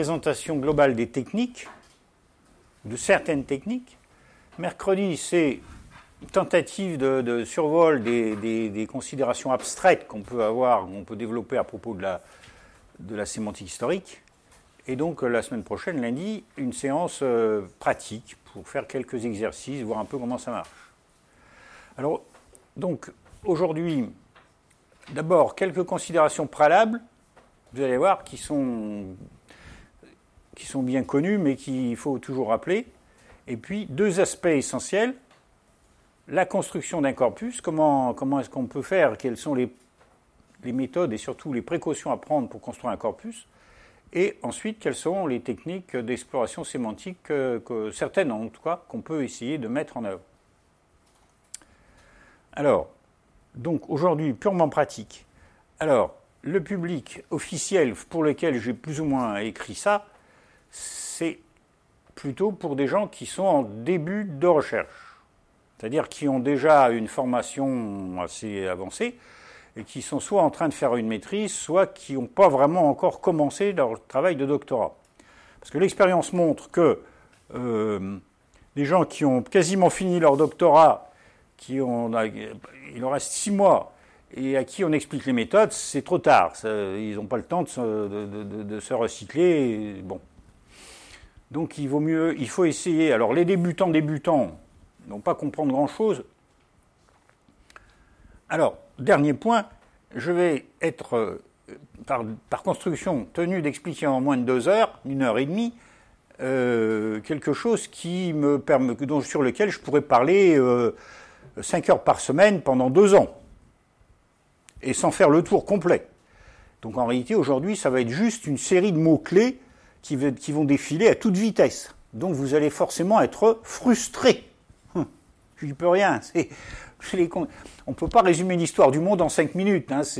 Présentation globale des techniques, de certaines techniques. Mercredi, c'est une tentative de survol des considérations abstraites qu'on peut avoir, qu'on peut développer à propos de la sémantique historique. Et donc, la semaine prochaine, lundi, une séance pratique pour faire quelques exercices, voir un peu comment ça marche. Alors, donc, aujourd'hui, d'abord, quelques considérations préalables, vous allez voir, qui sont bien connues, mais qu'il faut toujours rappeler. Et puis, deux aspects essentiels. La construction d'un corpus, comment est-ce qu'on peut faire, quelles sont les méthodes et surtout les précautions à prendre pour construire un corpus. Et ensuite, quelles sont les techniques d'exploration sémantique, certaines en tout cas, qu'on peut essayer de mettre en œuvre. Alors, donc aujourd'hui, purement pratique. Alors, le public officiel pour lequel j'ai plus ou moins écrit ça, c'est plutôt pour des gens qui sont en début de recherche. C'est-à-dire qui ont déjà une formation assez avancée et qui sont soit en train de faire une maîtrise, soit qui n'ont pas vraiment encore commencé leur travail de doctorat. Parce que l'expérience montre que les gens qui ont quasiment fini leur doctorat, il leur reste 6 mois, et à qui on explique les méthodes, c'est trop tard. Ils n'ont pas le temps de se recycler. Bon. Donc il faut essayer. Alors les débutants n'ont pas comprendre grand-chose. Alors, dernier point, je vais être, par construction, tenu d'expliquer en moins de 2 heures, 1 heure et demie, quelque chose sur lequel je pourrais parler 5 heures par semaine pendant 2 ans, et sans faire le tour complet. Donc en réalité, aujourd'hui, ça va être juste une série de mots-clés qui vont défiler à toute vitesse. Donc vous allez forcément être frustré. Je n'y peux rien. On ne peut pas résumer l'histoire du monde en 5 minutes. Hein,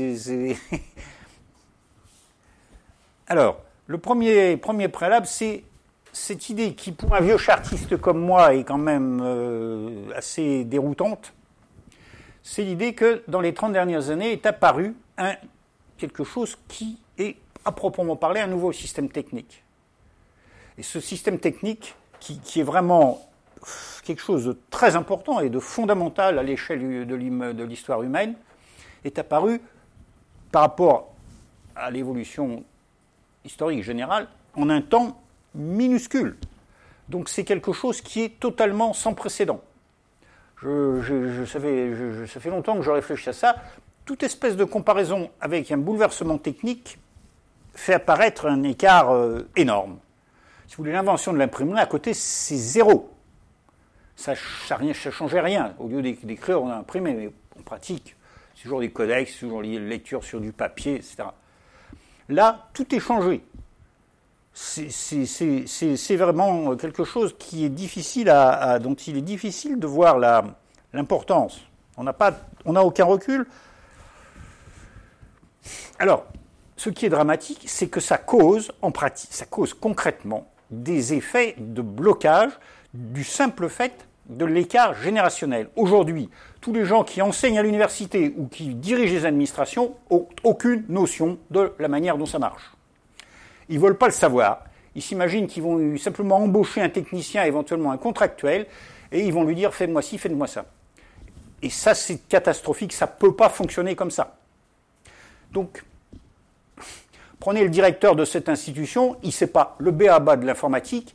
Alors, le premier préalable, c'est cette idée qui, pour un vieux chartiste comme moi, est quand même assez déroutante. C'est l'idée que, dans les 30 dernières années, est apparu quelque chose qui est, à proprement parler, un nouveau système technique. Et ce système technique, qui est vraiment quelque chose de très important et de fondamental à l'échelle de l'histoire humaine, est apparu par rapport à l'évolution historique générale en un temps minuscule. Donc c'est quelque chose qui est totalement sans précédent. Ça fait longtemps que je réfléchis à ça. Toute espèce de comparaison avec un bouleversement technique fait apparaître un écart énorme. Si vous voulez, l'invention de l'imprimerie, à côté, c'est zéro. Ça ne changeait rien. Au lieu d'écrire, on a imprimé. Mais en pratique, c'est toujours des codex, toujours des lectures sur du papier, etc. Là, tout est changé. C'est vraiment quelque chose qui est difficile dont il est difficile de voir l'importance. On n'a aucun recul. Alors, ce qui est dramatique, c'est que ça cause concrètement des effets de blocage du simple fait de l'écart générationnel. Aujourd'hui, tous les gens qui enseignent à l'université ou qui dirigent les administrations n'ont aucune notion de la manière dont ça marche. Ils ne veulent pas le savoir. Ils s'imaginent qu'ils vont simplement embaucher un technicien, éventuellement un contractuel, et ils vont lui dire « fais-moi ci, fais-moi ça ». Et ça, c'est catastrophique, ça ne peut pas fonctionner comme ça. Donc, prenez le directeur de cette institution, il ne sait pas le b.a.-ba de l'informatique,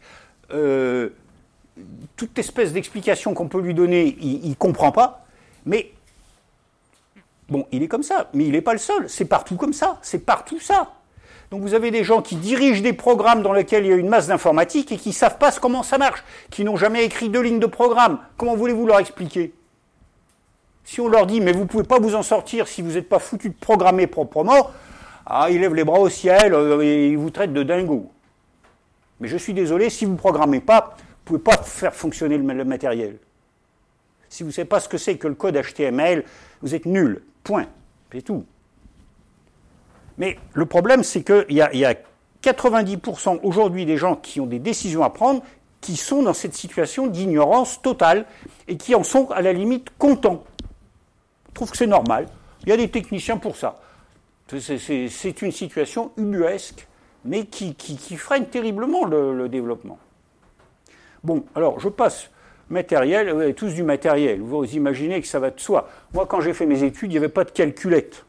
toute espèce d'explication qu'on peut lui donner, il ne comprend pas, mais bon, il est comme ça, mais il n'est pas le seul, c'est partout comme ça, c'est partout ça. Donc vous avez des gens qui dirigent des programmes dans lesquels il y a une masse d'informatique et qui ne savent pas comment ça marche, qui n'ont jamais écrit 2 lignes de programme. Comment voulez-vous leur expliquer ? Si on leur dit « mais vous ne pouvez pas vous en sortir si vous n'êtes pas foutu de programmer proprement », ils lèvent les bras au ciel et ils vous traitent de dingo. Mais je suis désolé, si vous ne programmez pas, vous ne pouvez pas faire fonctionner le matériel. Si vous ne savez pas ce que c'est que le code HTML, vous êtes nul. Point. C'est tout. Mais le problème, c'est qu'il y a 90% aujourd'hui des gens qui ont des décisions à prendre qui sont dans cette situation d'ignorance totale et qui en sont à la limite contents. Je trouve que c'est normal. Il y a des techniciens pour ça. C'est une situation ubuesque, mais qui freine terriblement le développement. Bon, alors je passe matériel, vous avez tous du matériel, vous imaginez que ça va de soi. Moi, quand j'ai fait mes études, il n'y avait pas de calculette.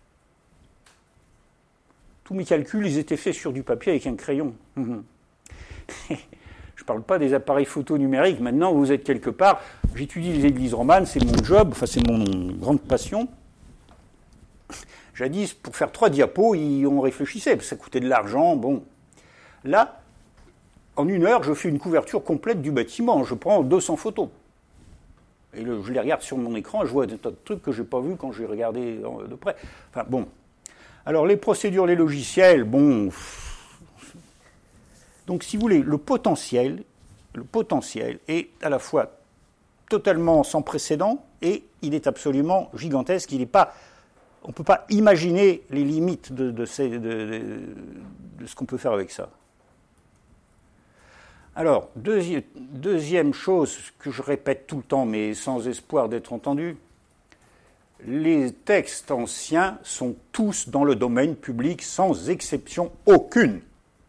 Tous mes calculs, ils étaient faits sur du papier avec un crayon. Je ne parle pas des appareils photo numériques. Maintenant, vous êtes quelque part. J'étudie les églises romanes, c'est mon job, enfin c'est mon grande passion. Jadis, pour faire 3 diapos, on réfléchissait, parce que ça coûtait de l'argent. Bon, là, en 1 heure, je fais une couverture complète du bâtiment. Je prends 200 photos. Et je les regarde sur mon écran et je vois des tas de trucs que je n'ai pas vus quand j'ai regardé de près. Enfin, bon. Alors, les procédures, les logiciels, bon. Donc, si vous voulez, le potentiel est à la fois totalement sans précédent et il est absolument gigantesque. On ne peut pas imaginer les limites de ce qu'on peut faire avec ça. Alors, deuxième chose que je répète tout le temps, mais sans espoir d'être entendu, les textes anciens sont tous dans le domaine public, sans exception aucune.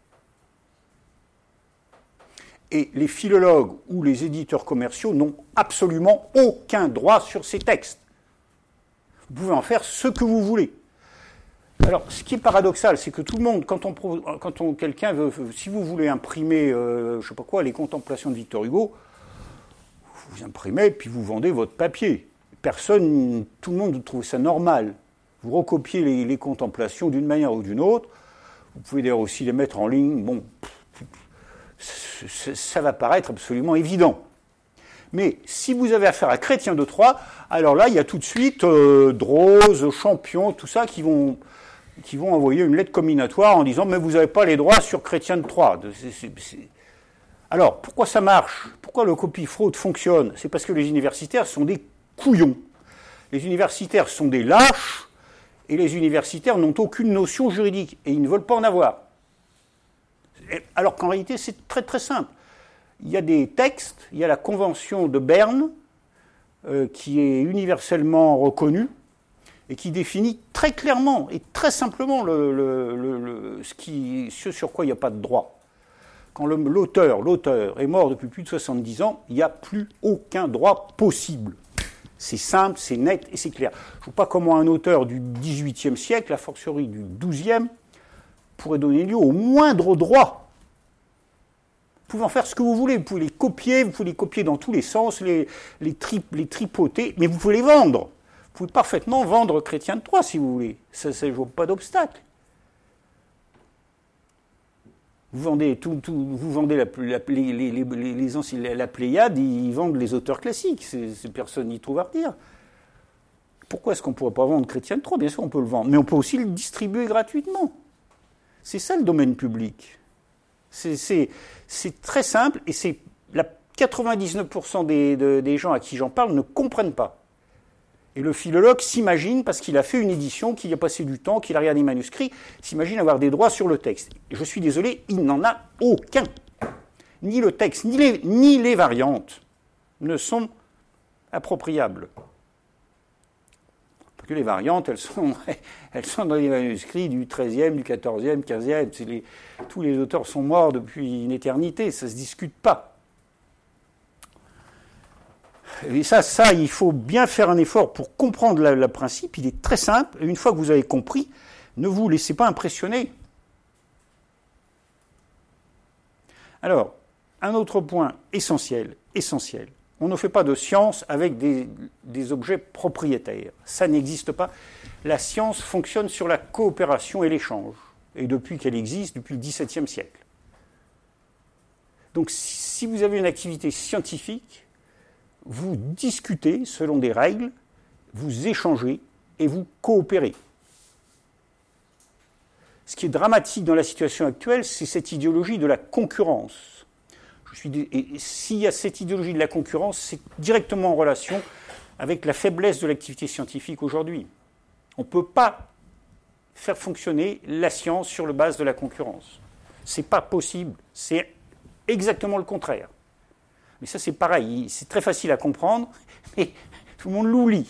Et les philologues ou les éditeurs commerciaux n'ont absolument aucun droit sur ces textes. Vous pouvez en faire ce que vous voulez. Alors, ce qui est paradoxal, c'est que tout le monde, quelqu'un veut, si vous voulez imprimer, je ne sais pas quoi, les Contemplations de Victor Hugo, vous imprimez, puis vous vendez votre papier. Tout le monde trouve ça normal. Vous recopiez les Contemplations d'une manière ou d'une autre. Vous pouvez d'ailleurs aussi les mettre en ligne. Bon, ça va paraître absolument évident. Mais si vous avez affaire à Chrétien de Troyes, alors là, il y a tout de suite Droz, Champion, tout ça qui vont envoyer une lettre comminatoire en disant « mais vous n'avez pas les droits sur Chrétien de Troyes ». Alors, pourquoi ça marche? Pourquoi le copie-fraude fonctionne? C'est parce que les universitaires sont des couillons. Les universitaires sont des lâches, et les universitaires n'ont aucune notion juridique, et ils ne veulent pas en avoir. Alors qu'en réalité, c'est très très simple. Il y a des textes, il y a la Convention de Berne, qui est universellement reconnue, et qui définit très clairement et très simplement ce sur quoi il n'y a pas de droit. Quand l'auteur est mort depuis plus de 70 ans, il n'y a plus aucun droit possible. C'est simple, c'est net et c'est clair. Je ne vois pas comment un auteur du XVIIIe siècle, a fortiori du XIIe, pourrait donner lieu au moindre droit. Vous pouvez en faire ce que vous voulez, vous pouvez les copier dans tous les sens, les tripoter, mais vous pouvez les vendre. Vous pouvez parfaitement vendre Chrétien de Troyes si vous voulez. Ça ne joue pas d'obstacle. Vous vendez la Pléiade, ils vendent les auteurs classiques. Personne n'y trouve à redire. Pourquoi est-ce qu'on ne pourrait pas vendre Chrétien de Troyes? Bien sûr, on peut le vendre, mais on peut aussi le distribuer gratuitement. C'est ça le domaine public. C'est très simple, et 99% des gens à qui j'en parle ne comprennent pas. Et le philologue s'imagine, parce qu'il a fait une édition, qu'il a passé du temps, qu'il a regardé les manuscrits, s'imagine avoir des droits sur le texte. Et je suis désolé, il n'en a aucun. Ni le texte, ni les variantes ne sont appropriables. Parce que les variantes, elles sont dans les manuscrits du XIIIe, du XIVe, XVe. Tous les auteurs sont morts depuis une éternité, ça ne se discute pas. Et ça, il faut bien faire un effort pour comprendre le principe. Il est très simple. Et une fois que vous avez compris, ne vous laissez pas impressionner. Alors, un autre point essentiel. On ne fait pas de science avec des objets propriétaires. Ça n'existe pas. La science fonctionne sur la coopération et l'échange. Et depuis qu'elle existe, depuis le XVIIe siècle. Donc, si vous avez une activité scientifique, vous discutez selon des règles, vous échangez et vous coopérez. Ce qui est dramatique dans la situation actuelle, c'est cette idéologie de la concurrence. Et s'il y a cette idéologie de la concurrence, c'est directement en relation avec la faiblesse de l'activité scientifique aujourd'hui. On ne peut pas faire fonctionner la science sur la base de la concurrence. Ce n'est pas possible, c'est exactement le contraire. Mais ça, c'est pareil, c'est très facile à comprendre, mais tout le monde l'oublie.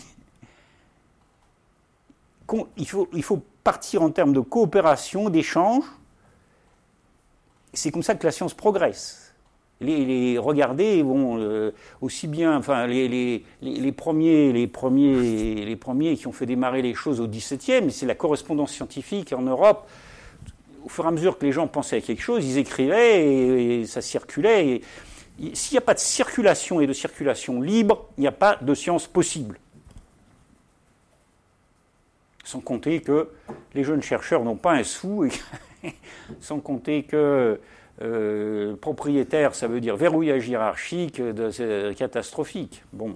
Il faut partir en termes de coopération, d'échange, c'est comme ça que la science progresse. Regardez, bon, aussi bien, enfin, les premiers qui ont fait démarrer les choses au XVIIe, c'est la correspondance scientifique en Europe. Au fur et à mesure que les gens pensaient à quelque chose, ils écrivaient et ça circulait. S'il n'y a pas de circulation et de circulation libre, il n'y a pas de science possible. Sans compter que les jeunes chercheurs n'ont pas un sou, et sans compter que propriétaire, ça veut dire verrouillage hiérarchique, c'est catastrophique. Bon.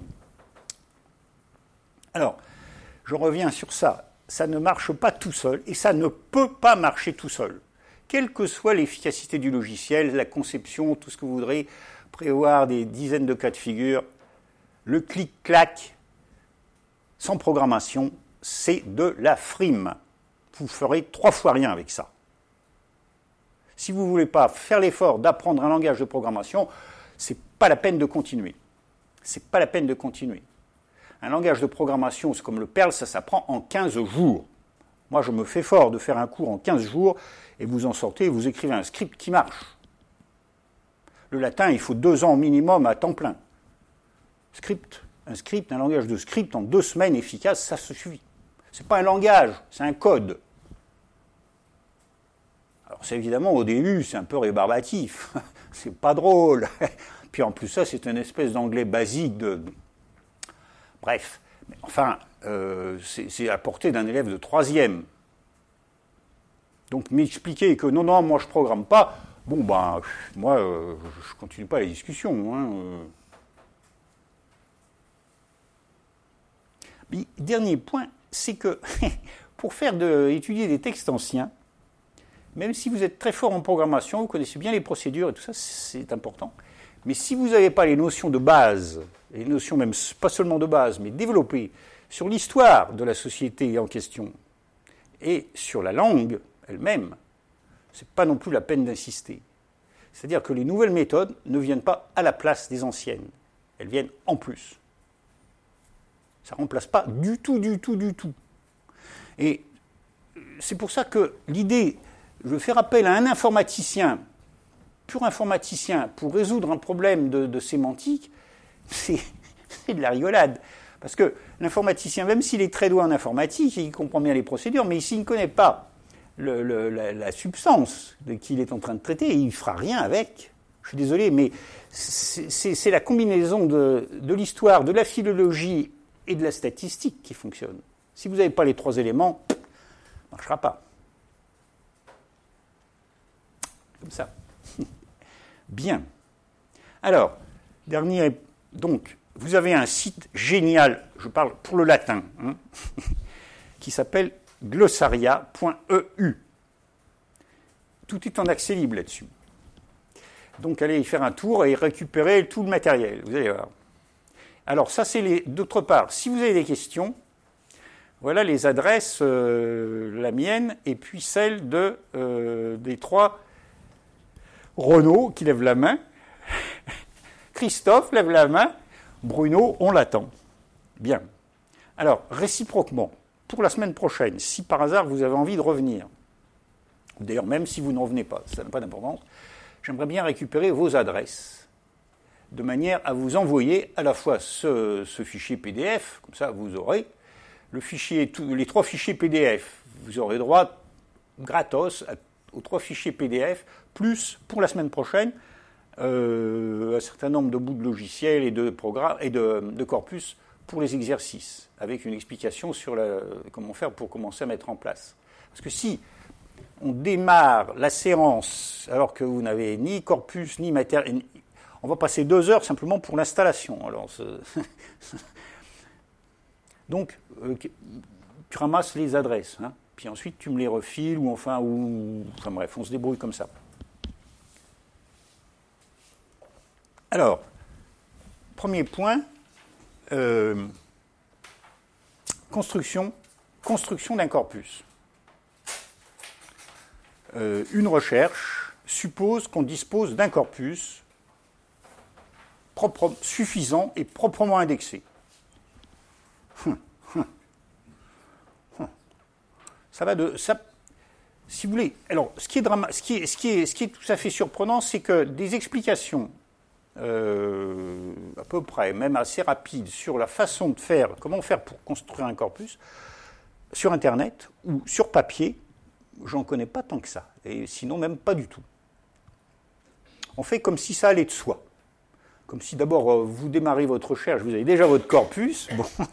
Alors, je reviens sur ça. Ça ne marche pas tout seul, et ça ne peut pas marcher tout seul. Quelle que soit l'efficacité du logiciel, la conception, tout ce que vous voudrez, prévoir des dizaines de cas de figure, le clic-clac, sans programmation, c'est de la frime. Vous ferez 3 fois rien avec ça. Si vous ne voulez pas faire l'effort d'apprendre un langage de programmation, ce n'est pas la peine de continuer. C'est pas la peine de continuer. Un langage de programmation, c'est comme le Perl, ça s'apprend en 15 jours. Moi, je me fais fort de faire un cours en 15 jours, et vous en sortez, et vous écrivez un script qui marche. Le latin, il faut 2 ans minimum à temps plein. Un langage de script en 2 semaines efficace, ça se suffit. Ce n'est pas un langage, c'est un code. Alors, c'est évidemment, au début, c'est un peu rébarbatif. C'est pas drôle. Puis en plus, ça, c'est une espèce d'anglais basique de... Bref. Mais enfin, c'est à portée d'un élève de 3e. Donc, m'expliquer que non, moi, je programme pas, bon, ben, moi, je continue pas la discussion. Hein. Mais, dernier point, c'est que pour étudier des textes anciens, même si vous êtes très fort en programmation, vous connaissez bien les procédures et tout ça, c'est important. Mais si vous n'avez pas les notions de base, les notions même pas seulement de base, mais développées sur l'histoire de la société en question et sur la langue elle-même, ce n'est pas non plus la peine d'insister. C'est-à-dire que les nouvelles méthodes ne viennent pas à la place des anciennes. Elles viennent en plus. Ça ne remplace pas du tout. Et c'est pour ça que l'idée... Je fais appel à un informaticien, pur informaticien, pour résoudre un problème de sémantique, c'est de la rigolade. Parce que l'informaticien, même s'il est très doué en informatique, il comprend bien les procédures, mais s'il ne connaît pas la substance qu'il est en train de traiter, il ne fera rien avec. Je suis désolé, mais c'est la combinaison de l'histoire, de la philologie et de la statistique qui fonctionne. Si vous n'avez pas les 3 éléments, ça ne marchera pas. Comme ça. Bien. Alors, donc, vous avez un site génial, je parle pour le latin, hein, qui s'appelle glossaria.eu. Tout est en accès libre là-dessus. Donc, allez y faire un tour et récupérer tout le matériel, vous allez voir. Alors, ça, c'est d'autre part, si vous avez des questions, voilà les adresses, la mienne, et puis celle des 3... Renaud qui lève la main, Christophe lève la main, Bruno, on l'attend. Bien. Alors, réciproquement, pour la semaine prochaine, si par hasard vous avez envie de revenir, ou d'ailleurs même si vous ne revenez pas, ça n'a pas d'importance, j'aimerais bien récupérer vos adresses, de manière à vous envoyer à la fois ce fichier PDF, comme ça vous aurez les 3 fichiers PDF, vous aurez droit gratos aux 3 fichiers PDF, plus, pour la semaine prochaine, un certain nombre de bouts de logiciels et de programmes et de corpus pour les exercices, avec une explication sur comment faire pour commencer à mettre en place. Parce que si on démarre la séance alors que vous n'avez ni corpus, ni matériel, on va passer 2 heures simplement pour l'installation. Alors, donc, tu ramasses les adresses, hein, puis ensuite tu me les refiles, ou bref, on se débrouille comme ça. Alors, premier point, construction d'un corpus. Une recherche suppose qu'on dispose d'un corpus suffisant et proprement indexé. Ça si vous voulez, alors ce qui est tout à fait surprenant, c'est que des explications à peu près, même assez rapides, sur la façon de faire, comment faire pour construire un corpus, sur Internet ou sur papier, j'en connais pas tant que ça, et sinon même pas du tout. On fait comme si ça allait de soi. Comme si d'abord vous démarrez votre recherche, vous avez déjà votre corpus,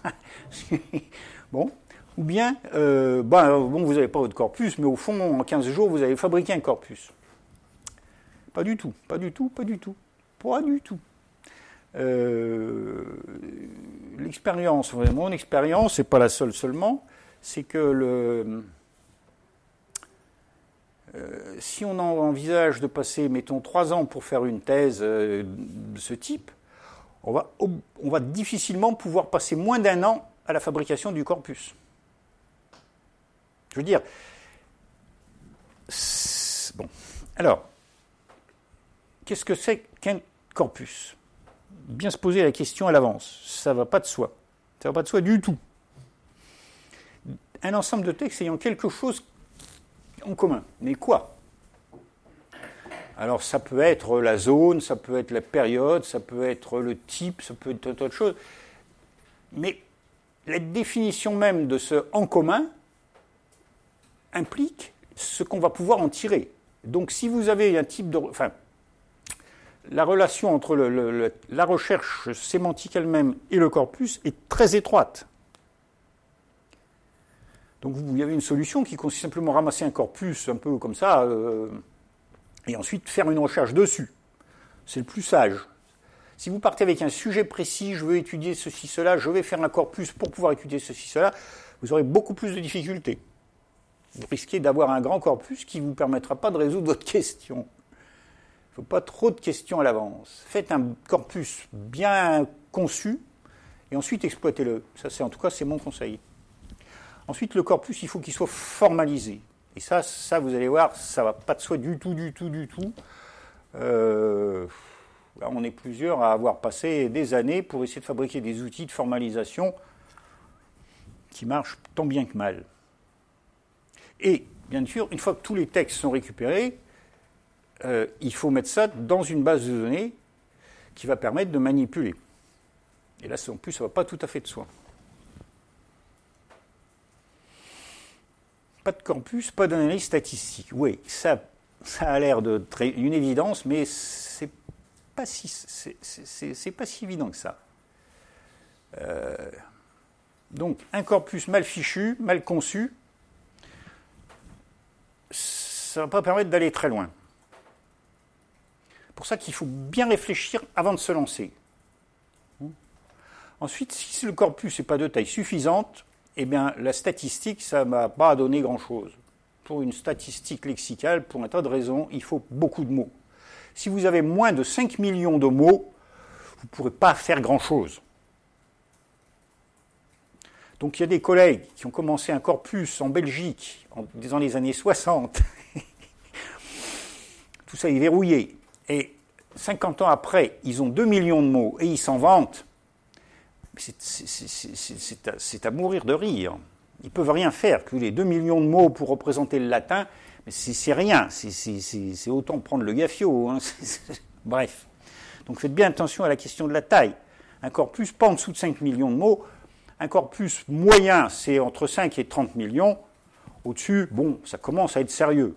bon, ou bien, vous n'avez pas votre corpus, mais au fond, en 15 jours, vous avez fabriqué un corpus. Pas du tout, pas du tout, pas du tout, pas du tout. L'expérience, mon expérience, c'est pas la seule seulement, c'est que si on envisage de passer, mettons, 3 ans pour faire une thèse de ce type, on va difficilement pouvoir passer moins d'1 an à la fabrication du corpus. Je veux dire, bon, alors, qu'est-ce que c'est qu'un corpus ? Bien se poser la question à l'avance, ça ne va pas de soi. Ça ne va pas de soi du tout. Un ensemble de textes ayant quelque chose en commun. Mais quoi ? Alors ça peut être la zone, ça peut être la période, ça peut être le type, ça peut être autre chose. Mais la définition même de ce en commun implique ce qu'on va pouvoir en tirer. Donc si vous avez un type de... Enfin, la relation entre la recherche sémantique elle-même et le corpus est très étroite. Donc vous avez une solution qui consiste simplement à ramasser un corpus un peu comme ça et ensuite faire une recherche dessus. C'est le plus sage. Si vous partez avec un sujet précis, je veux étudier ceci, cela, je vais faire un corpus pour pouvoir étudier ceci, cela, vous aurez beaucoup plus de difficultés. Vous risquez d'avoir un grand corpus qui ne vous permettra pas de résoudre votre question. Il ne faut pas trop de questions à l'avance. Faites un corpus bien conçu et ensuite exploitez-le. Ça, en tout cas, c'est mon conseil. Ensuite, le corpus, il faut qu'il soit formalisé. Et ça, vous allez voir, ça ne va pas de soi du tout. Là, on est plusieurs à avoir passé des années pour essayer de fabriquer des outils de formalisation qui marchent tant bien que mal. Et, bien sûr, une fois que tous les textes sont récupérés, il faut mettre ça dans une base de données qui va permettre de manipuler. Et là, en plus, ça ne va pas tout à fait de soi. Pas de corpus, pas d'analyse statistique. Oui, ça a l'air une évidence, mais c'est pas si évident que ça. Donc, un corpus mal fichu, mal conçu, ça ne va pas permettre d'aller très loin. C'est pour ça qu'il faut bien réfléchir avant de se lancer. Ensuite, si le corpus n'est pas de taille suffisante, eh bien, la statistique, ça ne va pas donner grand-chose. Pour une statistique lexicale, pour un tas de raisons, il faut beaucoup de mots. Si vous avez moins de 5 millions de mots, vous ne pourrez pas faire grand-chose. Donc il y a des collègues qui ont commencé un corpus en Belgique dans les années 60. Tout ça est verrouillé. Et 50 ans après, ils ont 2 millions de mots et ils s'en vantent. C'est à mourir de rire. Ils ne peuvent rien faire. Que les 2 millions de mots pour représenter le latin, mais c'est rien. C'est autant prendre le gaffio. Hein. Bref. Donc faites bien attention à la question de la taille. Un corpus, pas en dessous de 5 millions de mots. Un corpus moyen, c'est entre 5 et 30 millions. Au-dessus, bon, ça commence à être sérieux.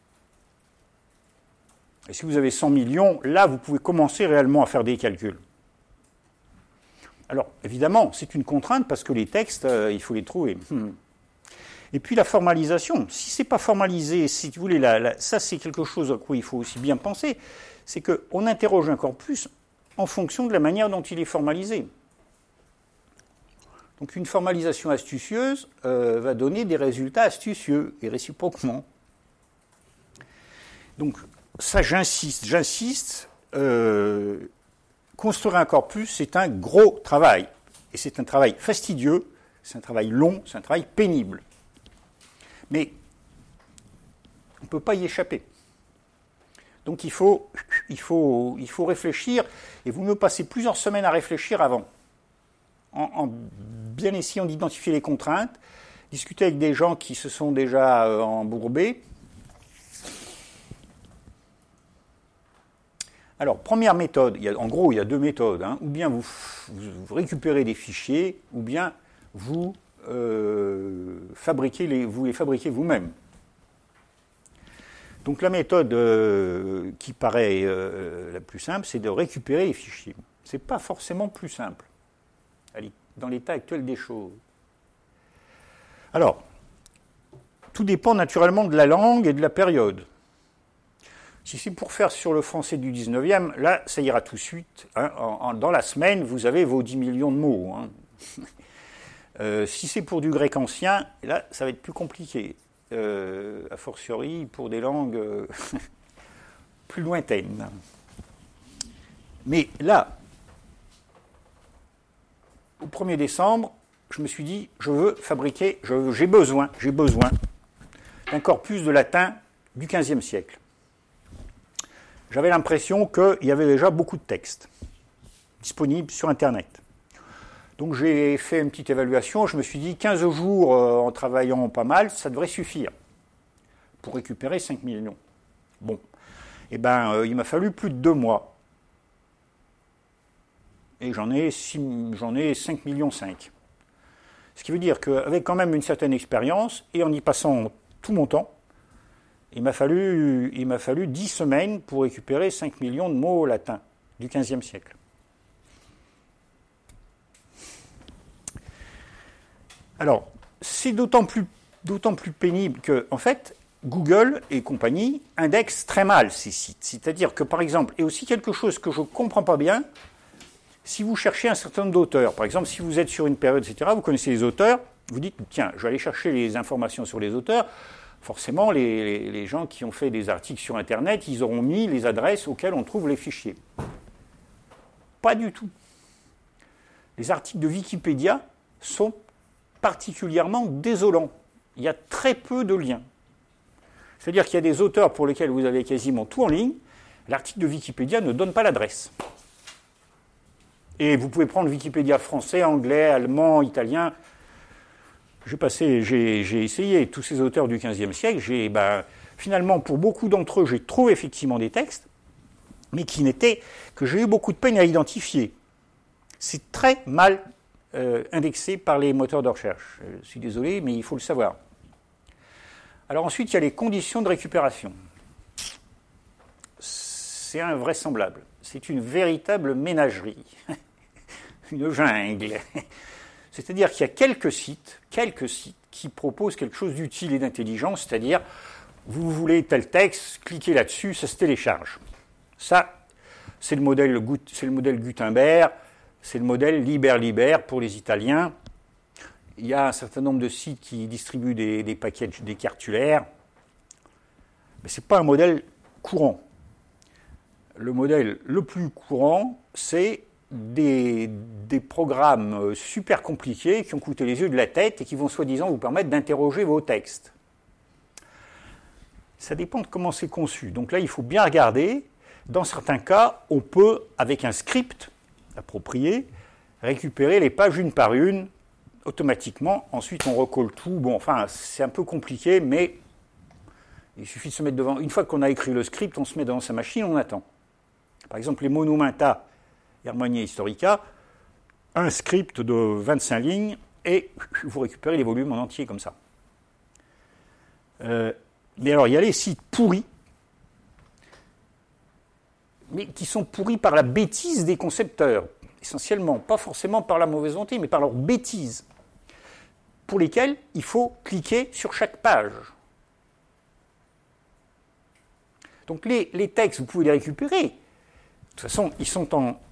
Et si vous avez 100 millions, là, vous pouvez commencer réellement à faire des calculs. Alors, évidemment, c'est une contrainte parce que les textes, il faut les trouver. Et puis la formalisation. Si ce n'est pas formalisé, si vous voulez, ça c'est quelque chose à quoi il faut aussi bien penser, c'est qu'on interroge un corpus en fonction de la manière dont il est formalisé. Donc une formalisation astucieuse va donner des résultats astucieux et réciproquement. Donc ça, j'insiste. Construire un corpus, c'est un gros travail. Et c'est un travail fastidieux, c'est un travail long, c'est un travail pénible. Mais on ne peut pas y échapper. Donc il faut réfléchir, et vous me passez plusieurs semaines à réfléchir avant, en bien essayant d'identifier les contraintes, discuter avec des gens qui se sont déjà embourbés, Alors, première méthode, en gros, il y a deux méthodes. Hein. Ou bien vous récupérez des fichiers, ou bien vous les fabriquez vous-même. Donc la méthode qui paraît la plus simple, c'est de récupérer les fichiers. Ce n'est pas forcément plus simple, dans l'état actuel des choses. Alors, tout dépend naturellement de la langue et de la période. Si c'est pour faire sur le français du 19e, là, ça ira tout de suite. Hein. Dans la semaine, vous avez vos 10 millions de mots. Hein. Si c'est pour du grec ancien, là, ça va être plus compliqué. A fortiori pour des langues plus lointaines. Mais là, au 1er décembre, je me suis dit, j'ai besoin d'un corpus de latin du XVe siècle. J'avais l'impression qu'il y avait déjà beaucoup de textes disponibles sur Internet. Donc j'ai fait une petite évaluation, je me suis dit 15 jours en travaillant pas mal, ça devrait suffire pour récupérer 5 millions. Bon, il m'a fallu plus de 2 mois. Et j'en ai 5 millions 5. Ce qui veut dire qu'avec quand même une certaine expérience, et en y passant tout mon temps, il m'a fallu 10 semaines pour récupérer 5 millions de mots latins du XVe siècle. Alors, c'est d'autant plus pénible que, en fait, Google et compagnie indexent très mal ces sites. C'est-à-dire que, par exemple, et aussi quelque chose que je ne comprends pas bien, si vous cherchez un certain nombre d'auteurs, par exemple, si vous êtes sur une période, etc., vous connaissez les auteurs, vous dites, tiens, je vais aller chercher les informations sur les auteurs. Forcément, les gens qui ont fait des articles sur Internet, ils auront mis les adresses auxquelles on trouve les fichiers. Pas du tout. Les articles de Wikipédia sont particulièrement désolant. Il y a très peu de liens. C'est-à-dire qu'il y a des auteurs pour lesquels vous avez quasiment tout en ligne. L'article de Wikipédia ne donne pas l'adresse. Et vous pouvez prendre Wikipédia français, anglais, allemand, italien. J'ai essayé tous ces auteurs du XVe siècle. Finalement, pour beaucoup d'entre eux, j'ai trouvé effectivement des textes, mais que j'ai eu beaucoup de peine à identifier. C'est très mal indexé par les moteurs de recherche. Je suis désolé, mais il faut le savoir. Alors ensuite, il y a les conditions de récupération. C'est invraisemblable. C'est une véritable ménagerie. Une jungle. C'est-à-dire qu'il y a quelques sites qui proposent quelque chose d'utile et d'intelligent, c'est-à-dire, vous voulez tel texte, cliquez là-dessus, ça se télécharge. Ça, c'est le modèle Gutenberg, c'est le modèle Liber pour les Italiens. Il y a un certain nombre de sites qui distribuent des packages, des cartulaires. Mais ce n'est pas un modèle courant. Le modèle le plus courant, c'est des programmes super compliqués qui ont coûté les yeux de la tête et qui vont soi-disant vous permettre d'interroger vos textes. Ça dépend de comment c'est conçu. Donc là, il faut bien regarder. Dans certains cas, on peut, avec un script approprié, récupérer les pages une par une, automatiquement. Ensuite, on recolle tout. Bon, enfin, c'est un peu compliqué, mais il suffit de se mettre devant. Une fois qu'on a écrit le script, on se met devant sa machine, on attend. Par exemple, les Monumenta Germaniae Historica, un script de 25 lignes, et vous récupérez les volumes en entier comme ça. Mais alors, il y a les sites pourris, mais qui sont pourris par la bêtise des concepteurs, essentiellement, pas forcément par la mauvaise volonté, mais par leur bêtise, pour lesquels il faut cliquer sur chaque page. Donc les textes, vous pouvez les récupérer. De toute façon, ils sont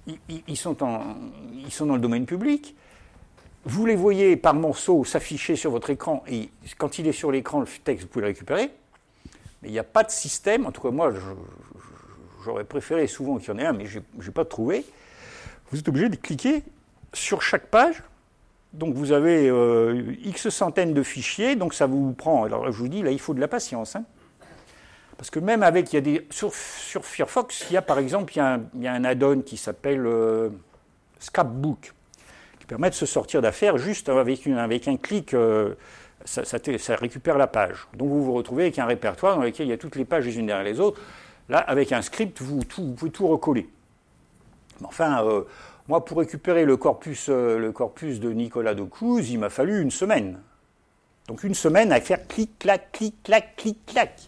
dans le domaine public. Vous les voyez par morceaux s'afficher sur votre écran, et quand il est sur l'écran, le texte, vous pouvez le récupérer. Mais il n'y a pas de système, en tout cas moi, j'aurais préféré souvent qu'il y en ait un, mais je n'ai pas trouvé. Vous êtes obligé de cliquer sur chaque page. Donc vous avez X centaines de fichiers, donc ça vous prend. Alors je vous dis, là, il faut de la patience. Hein. Parce que même avec, sur Firefox, il y a par exemple, il y a un add-on qui s'appelle Scrapbook, qui permet de se sortir d'affaires juste avec un clic, ça récupère la page. Donc vous vous retrouvez avec un répertoire dans lequel il y a toutes les pages les unes derrière les autres. Là, avec un script, vous pouvez tout recoller. Mais enfin, moi, pour récupérer le corpus de Nicolas Decouze, il m'a fallu une semaine. Donc une semaine à faire clic-clac, clic-clac, clic-clac.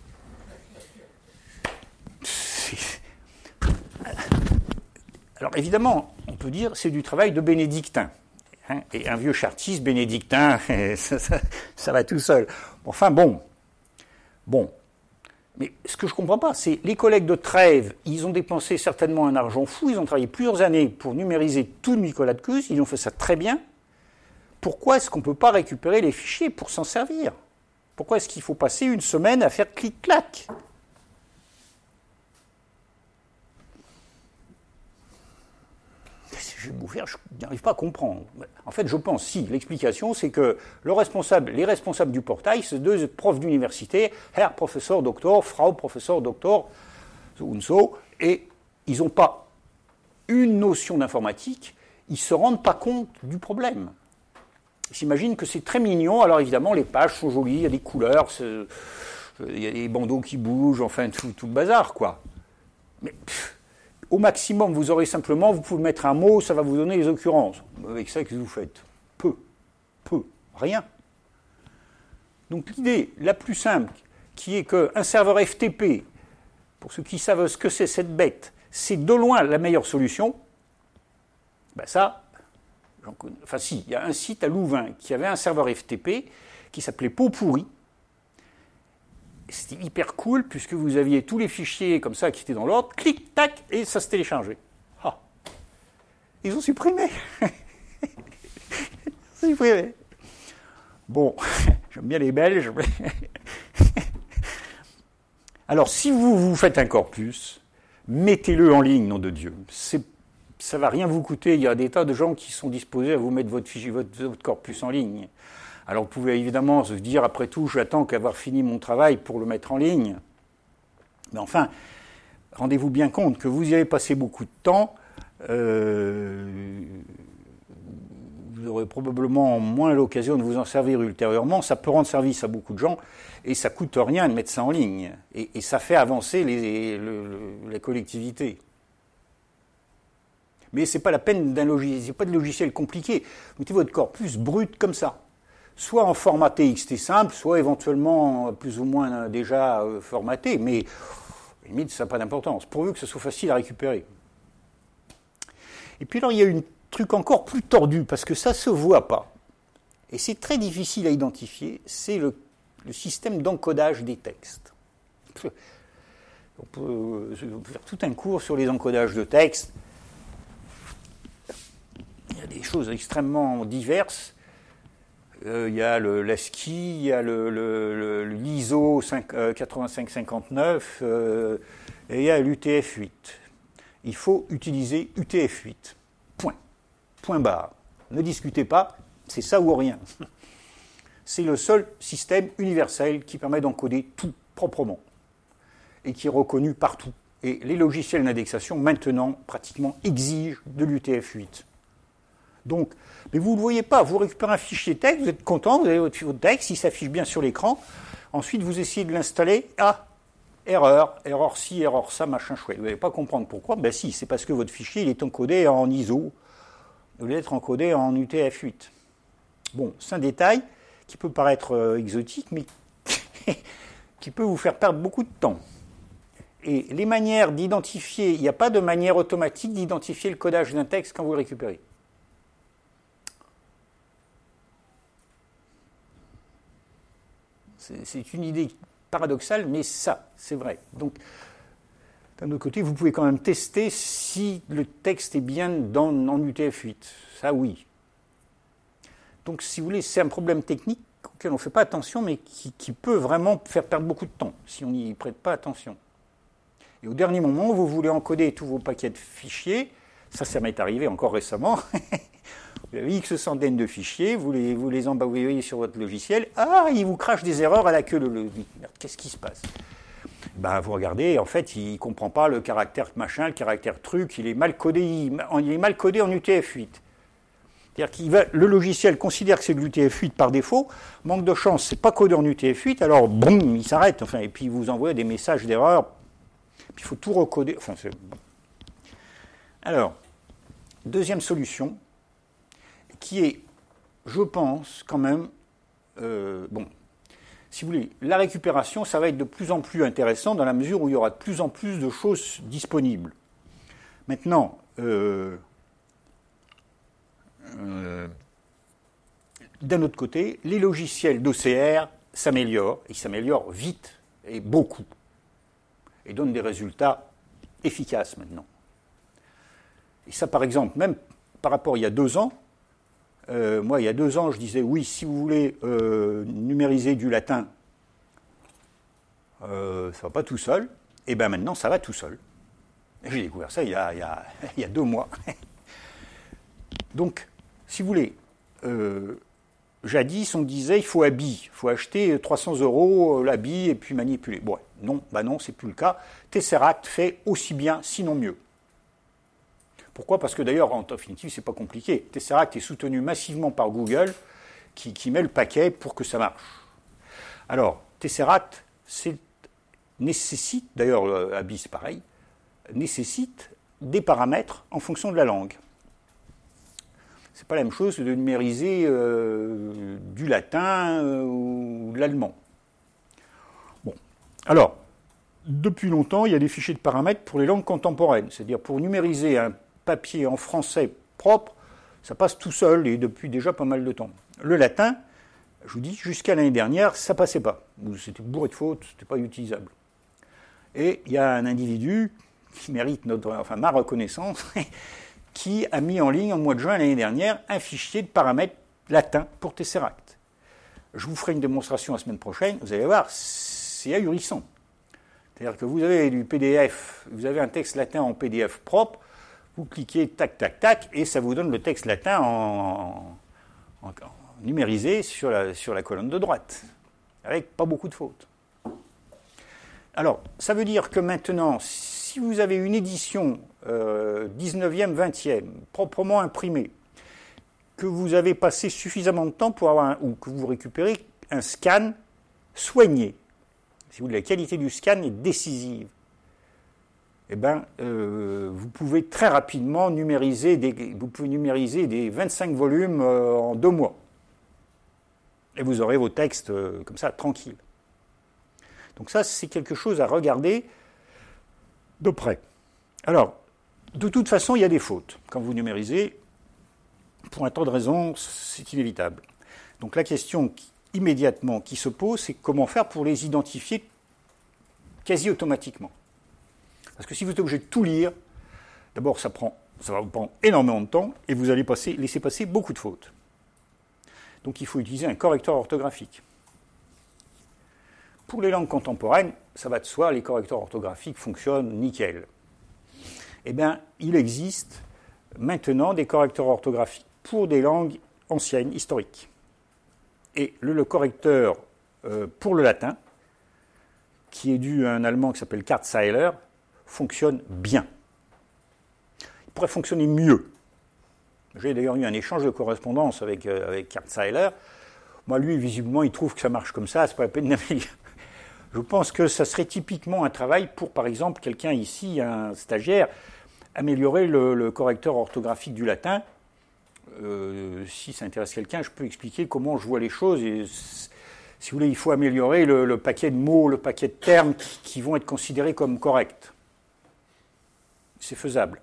Alors évidemment, on peut dire c'est du travail de bénédictin. Hein, et un vieux chartiste bénédictin, ça va tout seul. Enfin bon. Mais ce que je ne comprends pas, c'est les collègues de Trèves, ils ont dépensé certainement un argent fou, ils ont travaillé plusieurs années pour numériser tout de Nicolas Decouze, ils ont fait ça très bien. Pourquoi est-ce qu'on ne peut pas récupérer les fichiers pour s'en servir? Pourquoi est-ce qu'il faut passer une semaine à faire clic-clac? Je vais vous faire, je n'arrive pas à comprendre. En fait, je pense, si, l'explication, c'est que les responsables du portail, c'est deux profs d'université, Herr Professor Doktor, Frau Professor Doktor, so und so, et ils n'ont pas une notion d'informatique, ils ne se rendent pas compte du problème. Ils s'imaginent que c'est très mignon, alors évidemment, les pages sont jolies, il y a des couleurs, il y a des bandeaux qui bougent, enfin, tout le bazar, quoi. Mais... au maximum, vous pouvez mettre un mot, ça va vous donner les occurrences. Avec ça, qu'est-ce que vous faites? Peu, rien. Donc l'idée la plus simple, qui est qu'un serveur FTP, pour ceux qui savent ce que c'est cette bête, c'est de loin la meilleure solution, ben ça, j'en connais. Enfin si, il y a un site à Louvain qui avait un serveur FTP qui s'appelait Pot Pourri. C'était hyper cool, puisque vous aviez tous les fichiers comme ça qui étaient dans l'ordre, clic, tac, et ça se téléchargeait. Ah. Ils ont supprimé. Supprimé. Bon, j'aime bien les Belges. Alors, si vous faites un corpus, mettez-le en ligne, nom de Dieu. Ça ne va rien vous coûter. Il y a des tas de gens qui sont disposés à vous mettre votre corpus en ligne. Alors vous pouvez évidemment se dire, après tout, j'attends qu'avoir fini mon travail pour le mettre en ligne. Mais enfin, rendez-vous bien compte que vous y avez passé beaucoup de temps, vous aurez probablement moins l'occasion de vous en servir ultérieurement, ça peut rendre service à beaucoup de gens, et ça ne coûte rien de mettre ça en ligne. Et ça fait avancer les collectivités. Mais ce n'est pas la peine d'un logiciel, c'est pas de logiciel compliqué. Vous mettez votre corpus brut comme ça. Soit en format TXT simple, soit éventuellement plus ou moins déjà formaté, mais limite ça n'a pas d'importance, pourvu que ce soit facile à récupérer. Et puis alors il y a un truc encore plus tordu, parce que ça ne se voit pas, et c'est très difficile à identifier, c'est le système d'encodage des textes. On peut faire tout un cours sur les encodages de texte. Il y a des choses extrêmement diverses. Il y a l'ASCII, il y a l'ISO 8559 et il y a l'UTF-8. Il faut utiliser UTF-8. Point. Point barre. Ne discutez pas, c'est ça ou rien. C'est le seul système universel qui permet d'encoder tout proprement et qui est reconnu partout. Et les logiciels d'indexation, maintenant, pratiquement exigent de l'UTF-8. Donc, mais vous ne le voyez pas, vous récupérez un fichier texte, vous êtes content, vous avez votre texte, il s'affiche bien sur l'écran, ensuite vous essayez de l'installer, erreur ci, erreur ça, machin chouette. Vous n'allez pas comprendre pourquoi, ben si, c'est parce que votre fichier il est encodé en ISO, au lieu d'être encodé en UTF-8. Bon, c'est un détail qui peut paraître exotique, mais qui peut vous faire perdre beaucoup de temps. Et les manières d'identifier, il n'y a pas de manière automatique d'identifier le codage d'un texte quand vous le récupérez. C'est une idée paradoxale, mais ça, c'est vrai. Donc, d'un autre côté, vous pouvez quand même tester si le texte est bien en UTF-8. Ça, oui. Donc, si vous voulez, c'est un problème technique auquel on ne fait pas attention, mais qui peut vraiment faire perdre beaucoup de temps, si on n'y prête pas attention. Et au dernier moment, vous voulez encoder tous vos paquets de fichiers. Ça m'est arrivé encore récemment. Vous avez X centaines de fichiers, vous les envoyez sur votre logiciel. Ah, il vous crache des erreurs à la queue. Qu'est-ce qui se passe? Ben, vous regardez, en fait, il ne comprend pas le caractère machin, le caractère truc, il est mal codé en UTF-8. C'est-à-dire le logiciel considère que c'est de l'UTF-8 par défaut, manque de chance, c'est pas codé en UTF-8, alors boum, il s'arrête, enfin, et puis il vous envoie des messages d'erreur. Puis il faut tout recoder. Enfin, bon. Alors, deuxième solution, qui est, je pense, quand même, bon, si vous voulez, la récupération, ça va être de plus en plus intéressant dans la mesure où il y aura de plus en plus de choses disponibles. Maintenant, d'un autre côté, les logiciels d'OCR s'améliorent, ils s'améliorent vite et beaucoup, et donnent des résultats efficaces maintenant. Et ça, par exemple, même par rapport à il y a 2 ans, moi, il y a 2 ans, je disais, oui, si vous voulez numériser du latin, ça ne va pas tout seul, et bien maintenant, ça va tout seul. J'ai découvert ça il y a 2 mois. Donc, si vous voulez, jadis, on disait, il faut acheter 300 € l'habit et puis manipuler. Bon, non, c'est plus le cas. Tesseract fait aussi bien, sinon mieux. Pourquoi ? Parce que d'ailleurs, en définitive, c'est pas compliqué. Tesseract est soutenu massivement par Google, qui met le paquet pour que ça marche. Alors, Tesseract nécessite, d'ailleurs, Abyss pareil, nécessite des paramètres en fonction de la langue. C'est pas la même chose de numériser du latin ou de l'allemand. Bon, alors, depuis longtemps, il y a des fichiers de paramètres pour les langues contemporaines, c'est-à-dire pour numériser un papier en français propre, ça passe tout seul et depuis déjà pas mal de temps. Le latin, je vous dis, jusqu'à l'année dernière, ça passait pas. C'était bourré de fautes, c'était pas utilisable. Et il y a un individu qui mérite ma reconnaissance, qui a mis en ligne, en mois de juin l'année dernière, un fichier de paramètres latin pour Tesseract. Je vous ferai une démonstration la semaine prochaine, vous allez voir, c'est ahurissant. C'est-à-dire que vous avez du PDF, vous avez un texte latin en PDF propre, vous cliquez tac, tac, tac, et ça vous donne le texte latin en numérisé sur la colonne de droite, avec pas beaucoup de fautes. Alors, ça veut dire que maintenant, si vous avez une édition 19e, 20e, proprement imprimée, que vous avez passé suffisamment de temps pour avoir ou que vous récupérez un scan soigné, si vous voulez, la qualité du scan est décisive, eh bien, vous pouvez très rapidement numériser des 25 volumes en 2 mois. Et vous aurez vos textes comme ça, tranquilles. Donc ça, c'est quelque chose à regarder de près. Alors, de toute façon, il y a des fautes. Quand vous numérisez, pour un tas de raisons, c'est inévitable. Donc la question immédiatement qui se pose, c'est comment faire pour les identifier quasi automatiquement. Parce que si vous êtes obligé de tout lire, d'abord ça va vous prendre énormément de temps et vous allez laisser passer beaucoup de fautes. Donc il faut utiliser un correcteur orthographique. Pour les langues contemporaines, ça va de soi, les correcteurs orthographiques fonctionnent nickel. Eh bien, il existe maintenant des correcteurs orthographiques pour des langues anciennes, historiques. Et le correcteur pour le latin, qui est dû à un Allemand qui s'appelle Kartzeiler, fonctionne bien. Il pourrait fonctionner mieux. J'ai d'ailleurs eu un échange de correspondance avec Kartzeiler. Moi, lui, visiblement, il trouve que ça marche comme ça, c'est pas la peine d'améliorer. Je pense que ça serait typiquement un travail pour, par exemple, quelqu'un ici, un stagiaire, améliorer le correcteur orthographique du latin. Si ça intéresse quelqu'un, je peux expliquer comment je vois les choses. Et, si vous voulez, il faut améliorer le paquet de mots, le paquet de termes qui vont être considérés comme corrects. C'est faisable.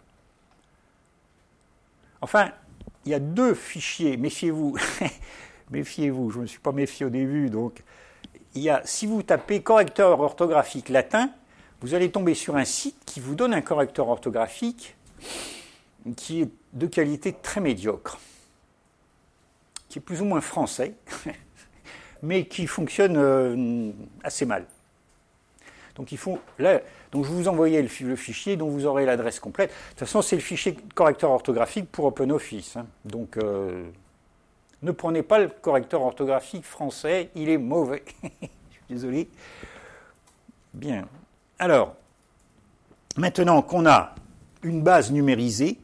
Enfin, il y a 2 fichiers, méfiez-vous, méfiez-vous, je ne me suis pas méfié au début, donc si vous tapez correcteur orthographique latin, vous allez tomber sur un site qui vous donne un correcteur orthographique qui est de qualité très médiocre, qui est plus ou moins français, mais qui fonctionne assez mal. Donc donc je vous envoyais le fichier dont vous aurez l'adresse complète. De toute façon, c'est le fichier correcteur orthographique pour OpenOffice. Donc ne prenez pas le correcteur orthographique français, il est mauvais. Je suis désolé. Bien. Alors, maintenant qu'on a une base numérisée,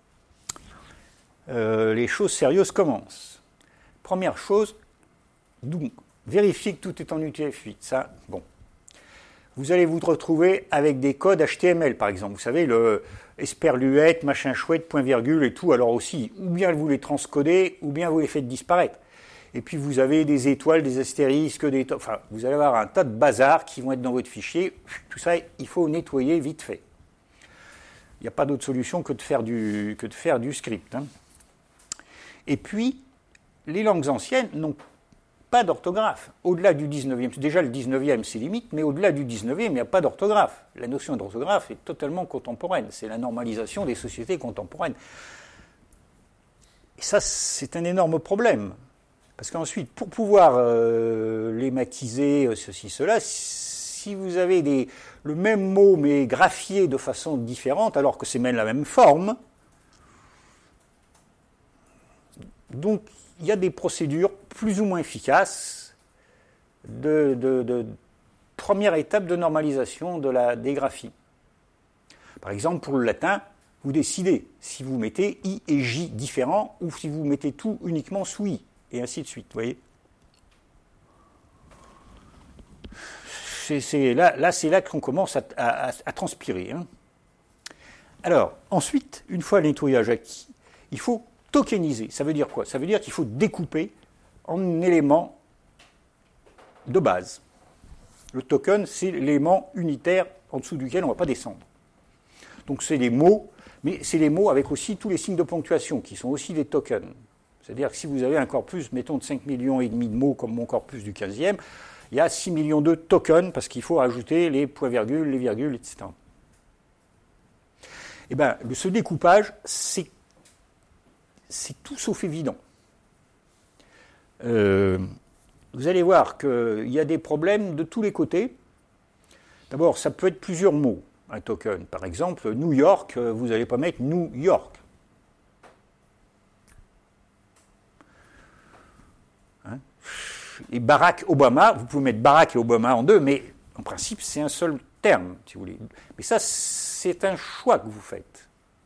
les choses sérieuses commencent. Première chose, donc, vérifier que tout est en UTF-8. Ça, bon. vous allez vous retrouver avec des codes HTML, par exemple. Vous savez, le esperluette, machin chouette, point virgule et tout. Alors aussi, ou bien vous les transcodez, ou bien vous les faites disparaître. Et puis vous avez des étoiles, des astérisques, enfin, vous allez avoir un tas de bazar qui vont être dans votre fichier. Tout ça, il faut nettoyer vite fait. Il n'y a pas d'autre solution que de faire du script. Hein. Et puis, les langues anciennes n'ont pas d'orthographe. Au-delà du 19e, déjà le 19e c'est limite, mais au-delà du 19e, il n'y a pas d'orthographe. La notion d'orthographe est totalement contemporaine. C'est la normalisation des sociétés contemporaines. Et ça, c'est un énorme problème. Parce qu'ensuite, pour pouvoir lématiser ceci, cela, si vous avez le même mot mais graphié de façon différente, alors que c'est même la même forme, donc il y a des procédures plus ou moins efficaces de première étape de normalisation des graphies. Par exemple, pour le latin, vous décidez si vous mettez I et J différents ou si vous mettez tout uniquement sous I, et ainsi de suite, vous voyez. C'est là qu'on commence à transpirer. Hein. Alors, ensuite, une fois le nettoyage acquis, il faut tokeniser. Ça veut dire quoi? Ça veut dire qu'il faut découper en éléments de base. Le token, c'est l'élément unitaire en dessous duquel on ne va pas descendre. Donc c'est les mots, mais c'est les mots avec aussi tous les signes de ponctuation qui sont aussi des tokens. C'est-à-dire que si vous avez un corpus, mettons, de 5,5 millions de mots comme mon corpus du 15e, il y a 6 millions de tokens parce qu'il faut rajouter les points-virgules, les virgules, etc. Eh bien, ce découpage, c'est tout sauf évident. Vous allez voir qu'il y a des problèmes de tous les côtés. D'abord, ça peut être plusieurs mots, un token. Par exemple, New York, vous n'allez pas mettre New York. Hein? Et Barack Obama, vous pouvez mettre Barack et Obama en deux, mais en principe, c'est un seul terme, si vous voulez. Mais ça, c'est un choix que vous faites.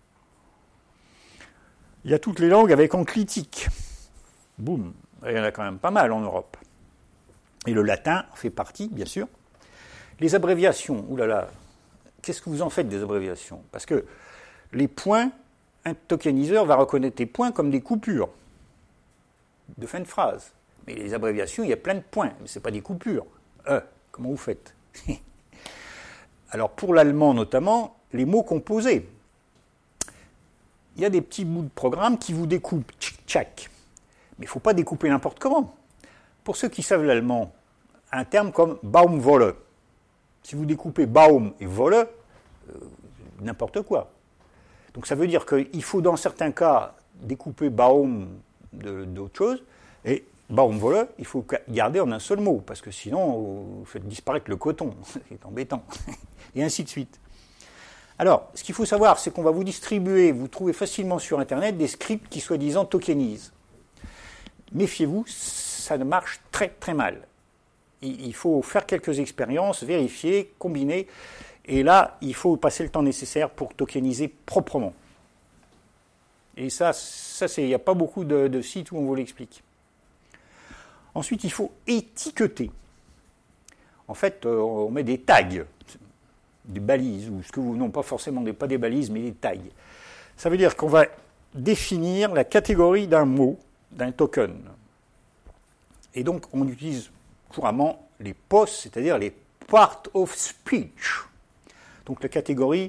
Il y a toutes les langues avec enclitique. Boum, il y en a quand même pas mal en Europe. Et le latin en fait partie, bien sûr. Les abréviations, oulala, qu'est-ce que vous en faites des abréviations? Parce que les points, un tokeniseur va reconnaître les points comme des coupures de fin de phrase. Mais les abréviations, il y a plein de points, mais ce n'est pas des coupures. Comment vous faites? Alors pour l'allemand notamment, les mots composés. Il y a des petits bouts de programme qui vous découpent, tchic-tchac. Mais il ne faut pas découper n'importe comment. Pour ceux qui savent l'allemand, un terme comme Baumwolle. Si vous découpez Baum et Wolle, n'importe quoi. Donc ça veut dire qu'il faut dans certains cas découper Baum d'autre chose, et Baumwolle, il faut garder en un seul mot, parce que sinon vous faites disparaître le coton, c'est embêtant, et ainsi de suite. Alors, ce qu'il faut savoir, c'est qu'on va vous distribuer, vous trouvez facilement sur Internet des scripts qui soi-disant tokenisent. Méfiez-vous, ça marche très très mal. Il faut faire quelques expériences, vérifier, combiner, et là, il faut passer le temps nécessaire pour tokeniser proprement. Et ça il n'y a pas beaucoup de sites où on vous l'explique. Ensuite, il faut étiqueter. En fait, on met des tags, des balises, ou ce que vous, non pas forcément pas des balises, mais des tags. Ça veut dire qu'on va définir la catégorie d'un mot, d'un token. Et donc, on utilise couramment les POS, c'est-à-dire les part of speech. Donc la catégorie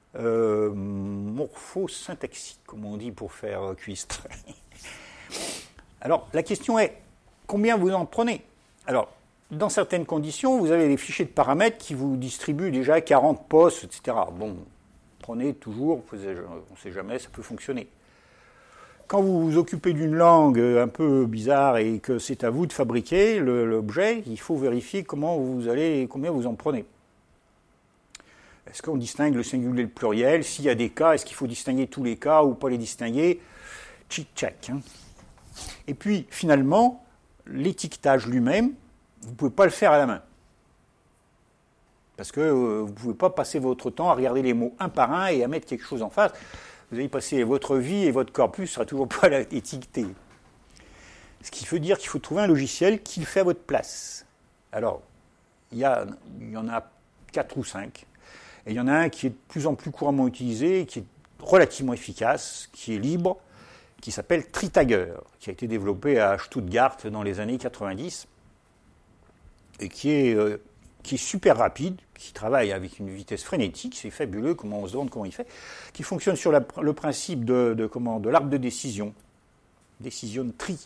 morphosyntaxique, comme on dit pour faire cuistre. Alors, la question est, combien vous en prenez? Alors, dans certaines conditions, vous avez des fichiers de paramètres qui vous distribuent déjà 40 POS, etc. Bon, prenez toujours, on ne sait jamais, ça peut fonctionner. Quand vous vous occupez d'une langue un peu bizarre et que c'est à vous de fabriquer l'objet, il faut vérifier combien vous en prenez. Est-ce qu'on distingue le singulier et le pluriel? S'il y a des cas, est-ce qu'il faut distinguer tous les cas ou pas les distinguer? Tchic-tchac. Hein. Et puis, finalement, l'étiquetage lui-même, vous ne pouvez pas le faire à la main. Parce que vous ne pouvez pas passer votre temps à regarder les mots un par un et à mettre quelque chose en face. Vous allez passer votre vie et votre corpus ne sera toujours pas étiqueté. Ce qui veut dire qu'il faut trouver un logiciel qui le fait à votre place. Alors, il y en a 4 ou 5. Et il y en a un qui est de plus en plus couramment utilisé, qui est relativement efficace, qui est libre, qui s'appelle Tritager, qui a été développé à Stuttgart dans les années 90, et qui est super rapide, qui travaille avec une vitesse frénétique, c'est fabuleux, on se demande comment il fait, qui fonctionne sur le principe de l'arbre de décision tree,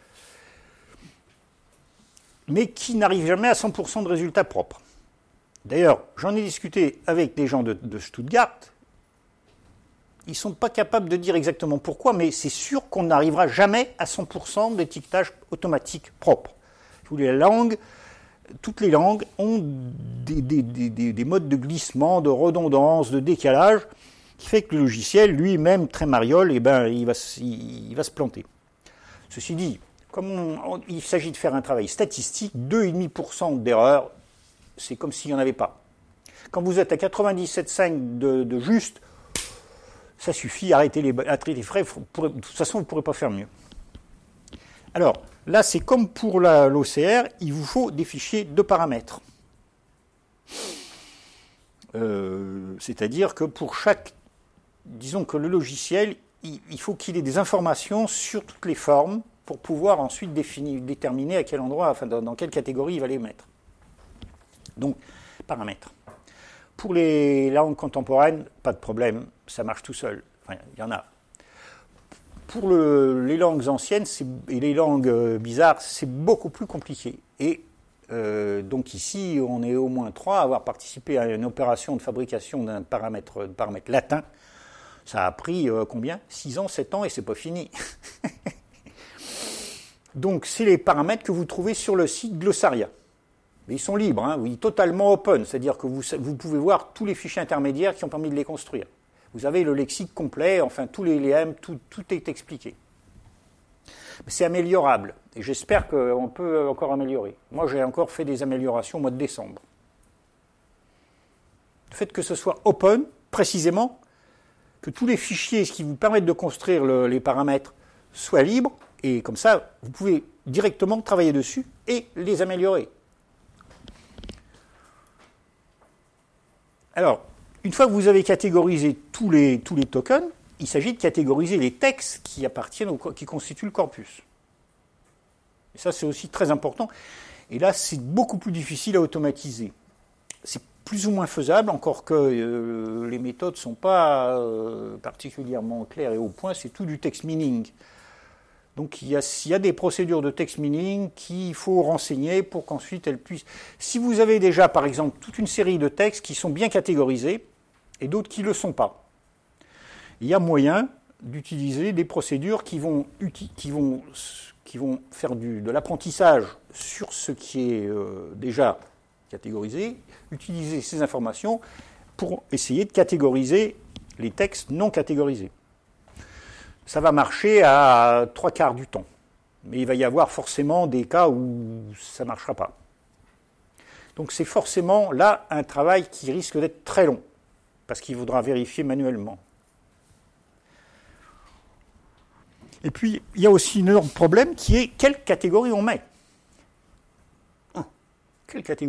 mais qui n'arrive jamais à 100% de résultats propres. D'ailleurs, j'en ai discuté avec des gens de Stuttgart, ils ne sont pas capables de dire exactement pourquoi, mais c'est sûr qu'on n'arrivera jamais à 100% d'étiquetage automatique propre. Toutes les langues ont des modes de glissement, de redondance, de décalage, qui fait que le logiciel, lui-même, très mariole, il va se planter. Ceci dit, comme il s'agit de faire un travail statistique, 2,5% d'erreur, c'est comme s'il n'y en avait pas. Quand vous êtes à 97,5 de juste, ça suffit, arrêtez les frais, de toute façon, vous ne pourrez pas faire mieux. Alors, là, c'est comme pour l'OCR, il vous faut des fichiers de paramètres. C'est-à-dire que pour chaque... Disons que le logiciel, il faut qu'il ait des informations sur toutes les formes pour pouvoir ensuite déterminer à quel endroit, enfin dans quelle catégorie il va les mettre. Donc, paramètres. Pour les langues contemporaines, pas de problème, ça marche tout seul. Enfin, il y en a. Pour les langues anciennes et les langues bizarres, c'est beaucoup plus compliqué. Et donc ici, on est au moins 3 à avoir participé à une opération de fabrication d'un paramètre latin. Ça a pris combien ? 6 ans, 7 ans, et c'est pas fini. Donc, c'est les paramètres que vous trouvez sur le site Glossaria. Mais ils sont libres, hein, oui, totalement open, c'est-à-dire que vous pouvez voir tous les fichiers intermédiaires qui ont permis de les construire. Vous avez le lexique complet, enfin tous les LM, tout est expliqué. Mais c'est améliorable, et j'espère qu'on peut encore améliorer. Moi, j'ai encore fait des améliorations au mois de décembre. Le fait que ce soit open, précisément, que tous les fichiers qui vous permettent de construire les paramètres soient libres, et comme ça, vous pouvez directement travailler dessus et les améliorer. Alors, une fois que vous avez catégorisé tous les tokens, il s'agit de catégoriser les textes qui constituent le corpus. Et ça, c'est aussi très important. Et là, c'est beaucoup plus difficile à automatiser. C'est plus ou moins faisable, encore que les méthodes ne sont pas particulièrement claires et au point, c'est tout du text mining. Donc il y a des procédures de text mining qu'il faut renseigner pour qu'ensuite elles puissent... Si vous avez déjà, par exemple, toute une série de textes qui sont bien catégorisés et d'autres qui ne le sont pas, il y a moyen d'utiliser des procédures qui vont faire de l'apprentissage sur ce qui est déjà catégorisé, utiliser ces informations pour essayer de catégoriser les textes non catégorisés. Ça va marcher à 3/4 du temps. Mais il va y avoir forcément des cas où ça ne marchera pas. Donc c'est forcément là un travail qui risque d'être très long, parce qu'il faudra vérifier manuellement. Et puis, il y a aussi un autre problème qui est quelle catégorie on met. Quelle catégorie ?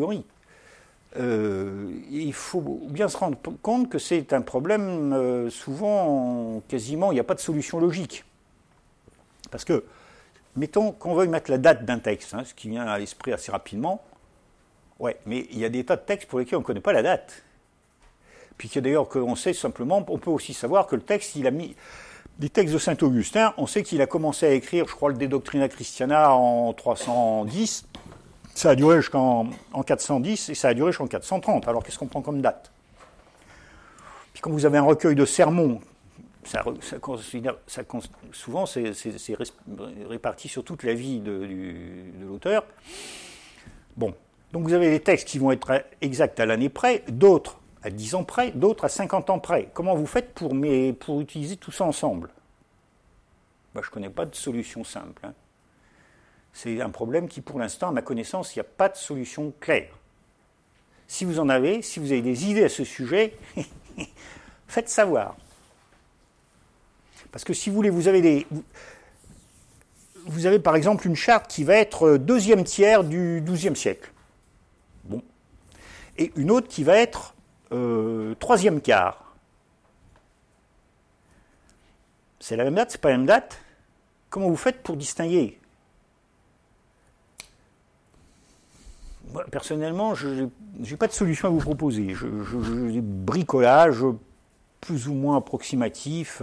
Il faut bien se rendre compte que c'est un problème souvent, quasiment, il n'y a pas de solution logique. Parce que, mettons qu'on veuille mettre la date d'un texte, ce qui vient à l'esprit assez rapidement, ouais, mais il y a des tas de textes pour lesquels on ne connaît pas la date. Puis d'ailleurs, qu'on sait simplement, on peut aussi savoir que le texte, il a mis... Des textes de Saint-Augustin, on sait qu'il a commencé à écrire, je crois, le De Doctrina Christiana en 310, ça a duré jusqu'en 410 et ça a duré jusqu'en 430. Alors qu'est-ce qu'on prend comme date ? Puis quand vous avez un recueil de sermons, souvent c'est réparti sur toute la vie de l'auteur. Bon, donc vous avez des textes qui vont être exacts à l'année près, d'autres à 10 ans près, d'autres à 50 ans près. Comment vous faites pour utiliser tout ça ensemble ? Je ne connais pas de solution simple. C'est un problème qui, pour l'instant, à ma connaissance, il n'y a pas de solution claire. Si vous en avez, si vous avez des idées à ce sujet, faites savoir. Parce que si vous voulez, vous avez par exemple une charte qui va être deuxième tiers du XIIe siècle. Bon. et une autre qui va être troisième quart. C'est la même date, c'est pas la même date? Comment vous faites pour distinguer? Moi, personnellement, je n'ai pas de solution à vous proposer. Des bricolages plus ou moins approximatifs.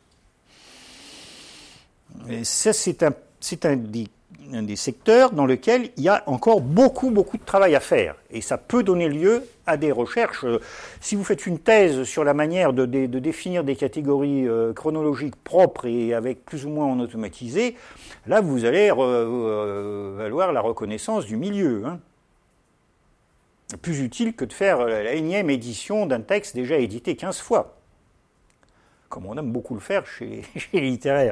Et ça, c'est un des secteurs dans lequel il y a encore beaucoup de travail à faire. Et ça peut donner lieu à des recherches. Si vous faites une thèse sur la manière de définir des catégories chronologiques propres et avec plus ou moins en automatisé, là, vous allez valoir la reconnaissance du milieu. Hein. Plus utile que de faire la énième édition d'un texte déjà édité 15 fois, comme on aime beaucoup le faire chez les littéraires.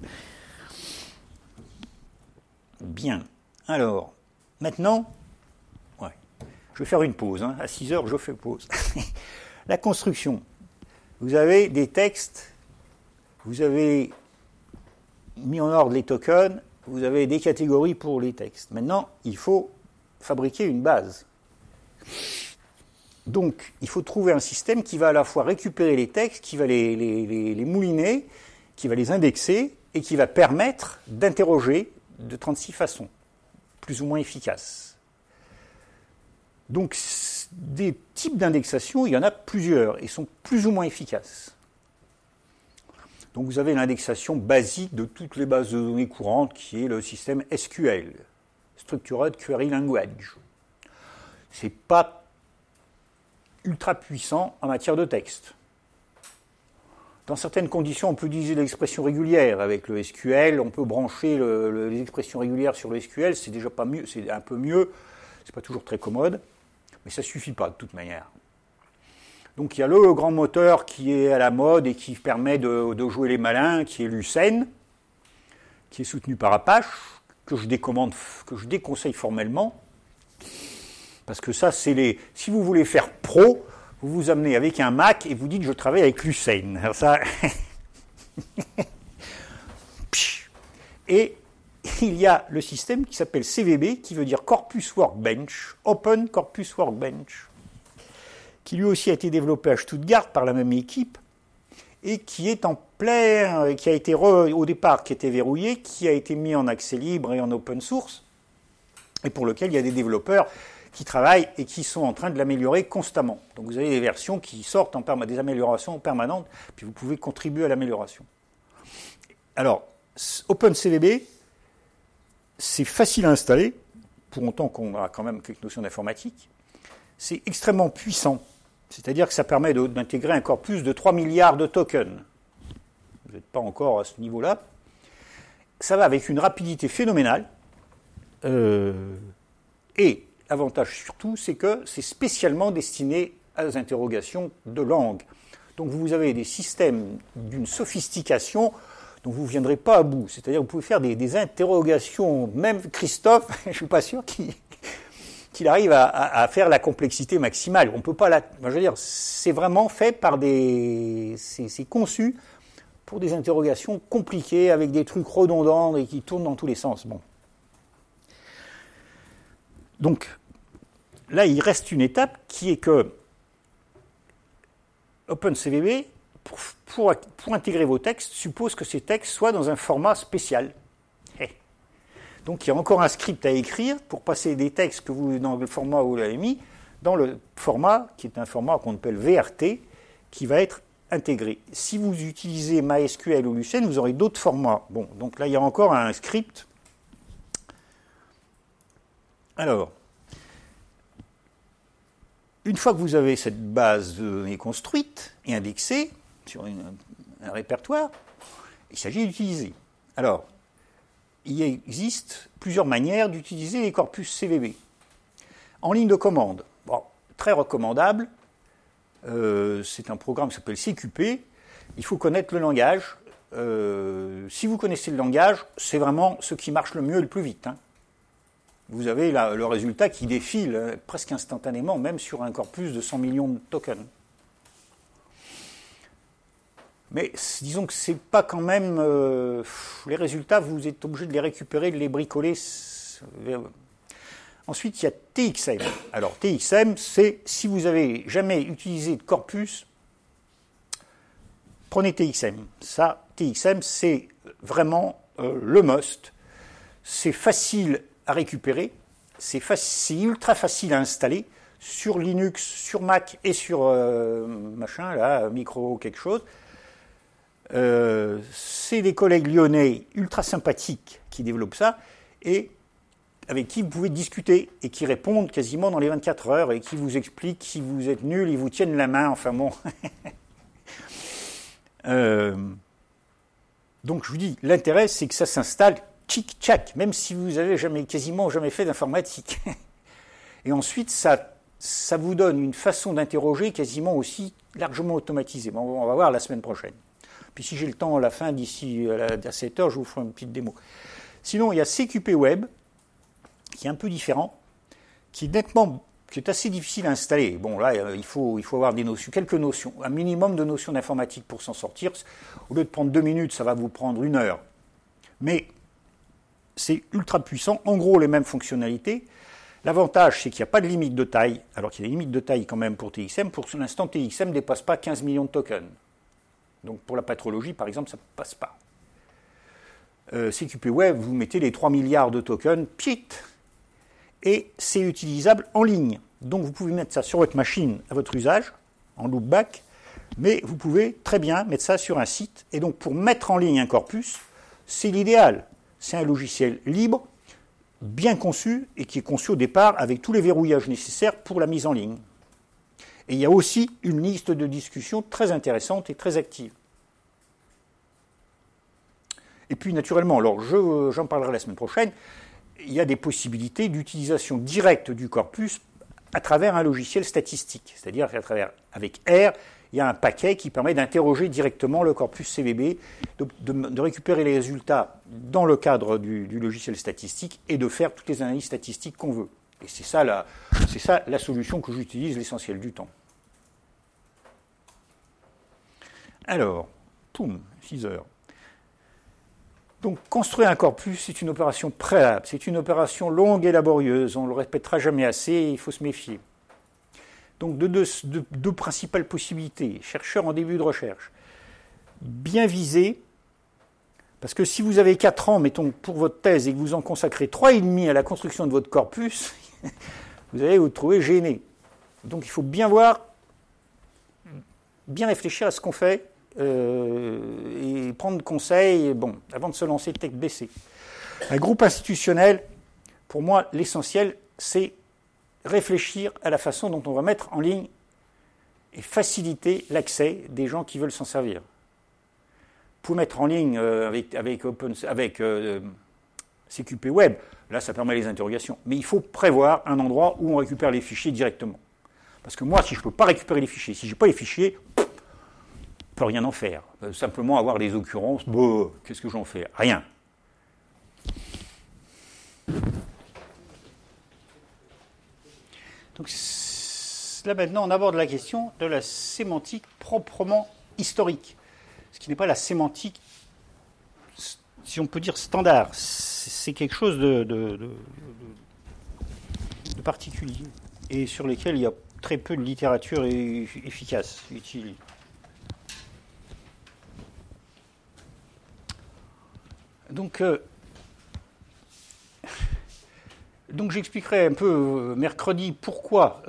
Bien. Alors, maintenant, je vais faire une pause. Hein. À 6 heures, je fais pause. La construction. Vous avez des textes, vous avez mis en ordre les tokens, vous avez des catégories pour les textes. Maintenant, il faut fabriquer une base. Donc, il faut trouver un système qui va à la fois récupérer les textes, qui va les mouliner, qui va les indexer et qui va permettre d'interroger de 36 façons, plus ou moins efficaces. Donc, des types d'indexation, il y en a plusieurs et sont plus ou moins efficaces. Donc, vous avez l'indexation basique de toutes les bases de données courantes, qui est le système SQL, Structured Query Language. C'est pas ultra puissant en matière de texte. Dans certaines conditions, on peut utiliser l'expression régulière avec le SQL, on peut brancher les expressions régulières sur le SQL, c'est déjà pas mieux, c'est un peu mieux, c'est pas toujours très commode, mais ça suffit pas de toute manière. Donc il y a le grand moteur qui est à la mode et qui permet de jouer les malins, qui est Lucene, qui est soutenu par Apache, que je déconseille formellement. Parce que ça, si vous voulez faire pro, vous vous amenez avec un Mac et vous dites je travaille avec Lucene. Alors ça. Et il y a le système qui s'appelle CVB, qui veut dire Corpus Workbench, Open Corpus Workbench, qui lui aussi a été développé à Stuttgart par la même équipe et qui est qui a été au départ qui était verrouillé, qui a été mis en accès libre et en open source, et pour lequel il y a des développeurs qui travaillent et qui sont en train de l'améliorer constamment. Donc vous avez des versions qui sortent des améliorations permanentes, puis vous pouvez contribuer à l'amélioration. Alors, OpenCVB, c'est facile à installer, pour autant qu'on a quand même quelques notions d'informatique. C'est extrêmement puissant, c'est-à-dire que ça permet d'intégrer un corpus de 3 milliards de tokens. Vous n'êtes pas encore à ce niveau-là. Ça va avec une rapidité phénoménale, et l'avantage surtout, c'est que c'est spécialement destiné à des interrogations de langue. Donc vous avez des systèmes d'une sophistication dont vous ne viendrez pas à bout. C'est-à-dire que vous pouvez faire des interrogations, même Christophe, je ne suis pas sûr qu'il arrive à faire la complexité maximale. On peut pas je veux dire, c'est vraiment fait par c'est conçu pour des interrogations compliquées, avec des trucs redondants et qui tournent dans tous les sens. Bon. Donc, là, il reste une étape qui est que OpenCVB, pour intégrer vos textes, suppose que ces textes soient dans un format spécial. Donc, il y a encore un script à écrire pour passer des textes dans le format où vous l'avez mis, dans le format qui est un format qu'on appelle VRT, qui va être intégré. Si vous utilisez MySQL ou Lucene, vous aurez d'autres formats. Bon, donc là, il y a encore un script. Alors, une fois que vous avez cette base de données construite et indexée sur un répertoire, il s'agit d'utiliser. Alors, il existe plusieurs manières d'utiliser les corpus CVB. En ligne de commande, très recommandable, c'est un programme qui s'appelle CQP, il faut connaître le langage. Si vous connaissez le langage, c'est vraiment ce qui marche le mieux et le plus vite. Vous avez le résultat qui défile presque instantanément, même sur un corpus de 100 millions de tokens. Mais disons que c'est pas quand même... les résultats, vous êtes obligé de les récupérer, de les bricoler. Ensuite, il y a TXM. Alors, TXM, c'est si vous n'avez jamais utilisé de corpus, prenez TXM. Ça, TXM, c'est vraiment le must. C'est facile à récupérer, c'est ultra facile à installer sur Linux, sur Mac et sur machin, là, micro quelque chose. C'est des collègues lyonnais ultra sympathiques qui développent ça et avec qui vous pouvez discuter et qui répondent quasiment dans les 24 heures et qui vous expliquent si vous êtes nul, ils vous tiennent la main, enfin bon. Donc je vous dis, l'intérêt c'est que ça s'installe tchic-tchac, même si vous avez quasiment jamais fait d'informatique. Et ensuite, ça vous donne une façon d'interroger quasiment aussi largement automatisée. Bon, on va voir la semaine prochaine. Puis si j'ai le temps à la fin, d'ici à 7 heures, je vous ferai une petite démo. Sinon, il y a CQP Web, qui est un peu différent, qui est assez difficile à installer. Bon, là, il faut avoir quelques notions, un minimum de notions d'informatique pour s'en sortir. Au lieu de prendre 2 minutes, ça va vous prendre 1 heure. Mais c'est ultra puissant, en gros les mêmes fonctionnalités. L'avantage, c'est qu'il n'y a pas de limite de taille, alors qu'il y a des limites de taille quand même pour TXM. Pour l'instant, TXM ne dépasse pas 15 millions de tokens. Donc pour la patrologie, par exemple, ça ne passe pas. CQP Web, vous mettez les 3 milliards de tokens, pit, et c'est utilisable en ligne. Donc vous pouvez mettre ça sur votre machine à votre usage, en loopback, mais vous pouvez très bien mettre ça sur un site. Et donc pour mettre en ligne un corpus, c'est l'idéal. C'est un logiciel libre, bien conçu, et qui est conçu au départ avec tous les verrouillages nécessaires pour la mise en ligne. Et il y a aussi une liste de discussions très intéressante et très active. Et puis naturellement, alors j'en parlerai la semaine prochaine, il y a des possibilités d'utilisation directe du corpus à travers un logiciel statistique. C'est-à-dire avec R, il y a un paquet qui permet d'interroger directement le corpus CVB, de récupérer les résultats dans le cadre du logiciel statistique et de faire toutes les analyses statistiques qu'on veut. Et c'est ça la solution que j'utilise l'essentiel du temps. Alors, 6 heures. Donc, construire un corpus, c'est une opération préalable, c'est une opération longue et laborieuse, on ne le répétera jamais assez, il faut se méfier. Donc, deux principales possibilités, chercheurs en début de recherche. Bien viser, parce que si vous avez 4 ans, mettons, pour votre thèse, et que vous en consacrez 3,5 à la construction de votre corpus, vous allez vous trouver gêné. Donc, il faut bien voir, bien réfléchir à ce qu'on fait, et prendre conseil, avant de se lancer tête baissée. Un groupe institutionnel, pour moi, l'essentiel, c'est réfléchir à la façon dont on va mettre en ligne et faciliter l'accès des gens qui veulent s'en servir. Vous pouvez mettre en ligne avec CQP Web, là ça permet les interrogations, mais il faut prévoir un endroit où on récupère les fichiers directement. Parce que moi, si je ne peux pas récupérer les fichiers, si je n'ai pas les fichiers, je ne peux rien en faire. Simplement avoir les occurrences, qu'est-ce que j'en fais? Rien. Donc là maintenant, on aborde la question de la sémantique proprement historique. Ce qui n'est pas la sémantique, si on peut dire, standard. C'est quelque chose de particulier et sur lequel il y a très peu de littérature efficace, utile. Donc j'expliquerai un peu mercredi pourquoi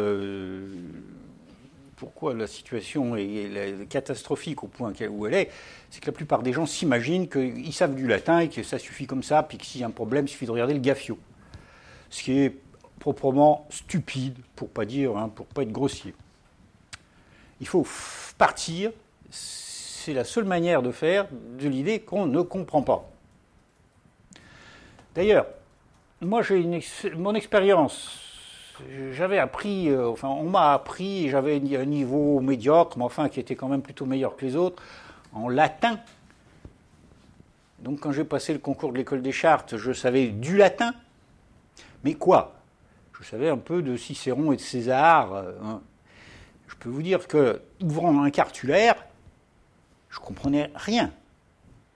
la situation est catastrophique au point où elle est. C'est que la plupart des gens s'imaginent qu'ils savent du latin et que ça suffit comme ça, puis que s'il y a un problème, il suffit de regarder le Gaffio. Ce qui est proprement stupide, pour pas être grossier. Il faut partir, c'est la seule manière de faire, de l'idée qu'on ne comprend pas. D'ailleurs, moi j'ai mon expérience, j'avais appris, on m'a appris, j'avais un niveau médiocre, mais enfin qui était quand même plutôt meilleur que les autres, en latin. Donc quand j'ai passé le concours de l'école des chartes, je savais du latin, mais quoi? Je savais un peu de Cicéron et de César. Je peux vous dire que, ouvrant un cartulaire, je ne comprenais rien.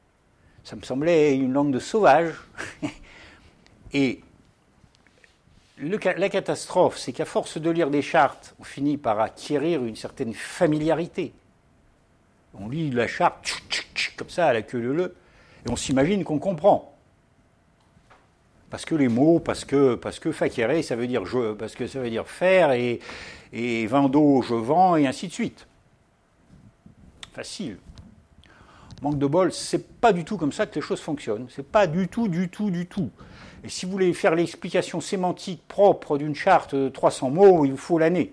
Ça me semblait une langue de sauvage. Et La catastrophe, c'est qu'à force de lire des chartes, on finit par acquérir une certaine familiarité. On lit la charte comme ça à la queue leu, et on s'imagine qu'on comprend. Parce que les mots, parce que facere, ça veut dire parce que ça veut dire faire, et vendo, je vends, et ainsi de suite. Facile. Manque de bol, c'est pas du tout comme ça que les choses fonctionnent. C'est pas du tout. Et si vous voulez faire l'explication sémantique propre d'une charte de 300 mots, il vous faut l'année.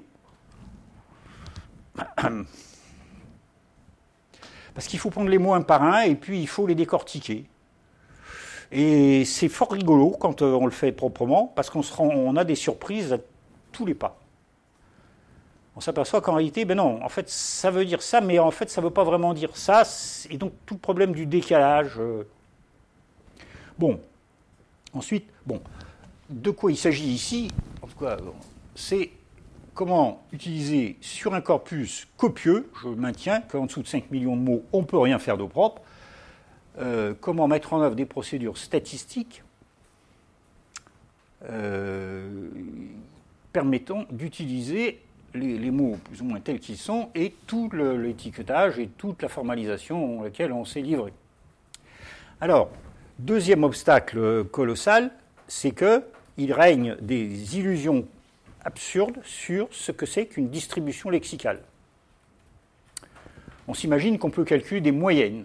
Parce qu'il faut prendre les mots un par un et puis il faut les décortiquer. Et c'est fort rigolo quand on le fait proprement, parce qu'on a des surprises à tous les pas. On s'aperçoit qu'en réalité, ben non, en fait, ça veut dire ça, mais en fait, ça ne veut pas vraiment dire ça. Et donc, tout le problème du décalage. Bon. Ensuite, de quoi il s'agit ici, en tout cas, c'est comment utiliser sur un corpus copieux, je maintiens qu'en dessous de 5 millions de mots, on ne peut rien faire de propre, comment mettre en œuvre des procédures statistiques permettant d'utiliser les mots plus ou moins tels qu'ils sont et tout l'étiquetage et toute la formalisation à laquelle on s'est livré. Alors, deuxième obstacle colossal, c'est qu'il règne des illusions absurdes sur ce que c'est qu'une distribution lexicale. On s'imagine qu'on peut calculer des moyennes.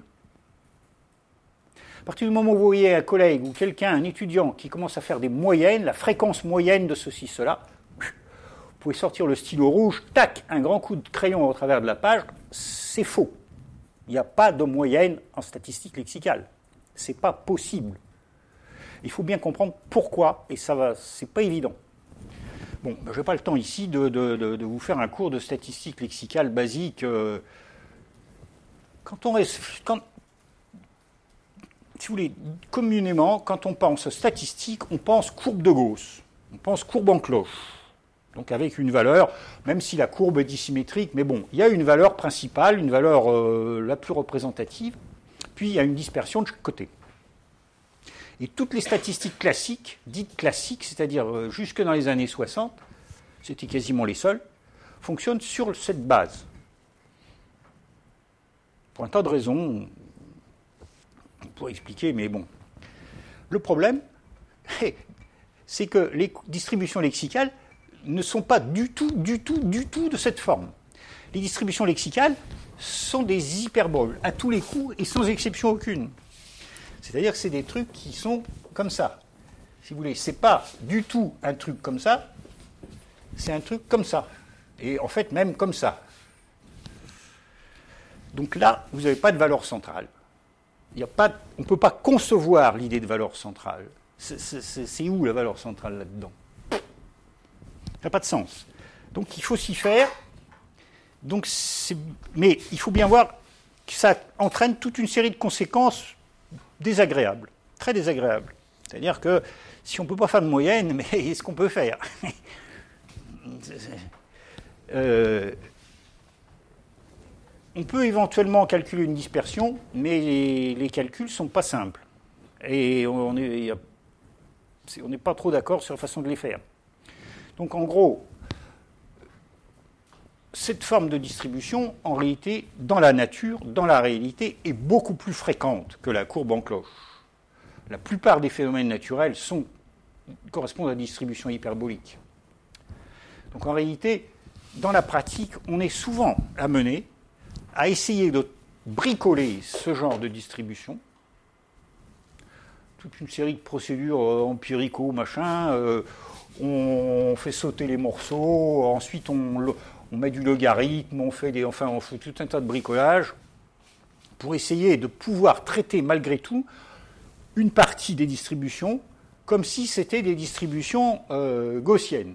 À partir du moment où vous voyez un collègue ou quelqu'un, un étudiant, qui commence à faire des moyennes, la fréquence moyenne de ceci, cela, vous pouvez sortir le stylo rouge, tac, un grand coup de crayon au travers de la page, c'est faux. Il n'y a pas de moyenne en statistique lexicale. Ce n'est pas possible. Il faut bien comprendre pourquoi, et ça va, c'est pas évident. Bon, je n'ai pas le temps ici de vous faire un cours de statistique lexicale basique. Si vous voulez, communément, quand on pense statistique, on pense courbe de Gauss, on pense courbe en cloche. Donc avec une valeur, même si la courbe est dissymétrique, mais bon, il y a une valeur principale, une valeur la plus représentative, puis il y a une dispersion de chaque côté. Et toutes les statistiques classiques, dites classiques, c'est-à-dire jusque dans les années 60, c'était quasiment les seules, fonctionnent sur cette base. Pour un tas de raisons, on pourrait expliquer, mais bon. Le problème, c'est que les distributions lexicales ne sont pas du tout de cette forme. Les distributions lexicales sont des hyperboles, à tous les coups et sans exception aucune. C'est-à-dire que c'est des trucs qui sont comme ça. Si vous voulez, c'est pas du tout un truc comme ça, c'est un truc comme ça. Et en fait, même comme ça. Donc là, vous n'avez pas de valeur centrale. On ne peut pas concevoir l'idée de valeur centrale. C'est où la valeur centrale là-dedans ? Ça n'a pas de sens. Donc il faut s'y faire. Mais il faut bien voir que ça entraîne toute une série de conséquences désagréables, très désagréables. C'est-à-dire que si on ne peut pas faire de moyenne, mais qu'est-ce qu'on peut faire ? On peut éventuellement calculer une dispersion, mais les calculs ne sont pas simples. Et on n'est pas trop d'accord sur la façon de les faire. Donc en gros, cette forme de distribution, en réalité, dans la nature, dans la réalité, est beaucoup plus fréquente que la courbe en cloche. La plupart des phénomènes naturels correspondent à des distributions hyperboliques. Donc en réalité, dans la pratique, on est souvent amené à essayer de bricoler ce genre de distribution, toute une série de procédures empirico, machin, on fait sauter les morceaux, ensuite on met du logarithme, on fait tout un tas de bricolage pour essayer de pouvoir traiter malgré tout une partie des distributions comme si c'était des distributions gaussiennes.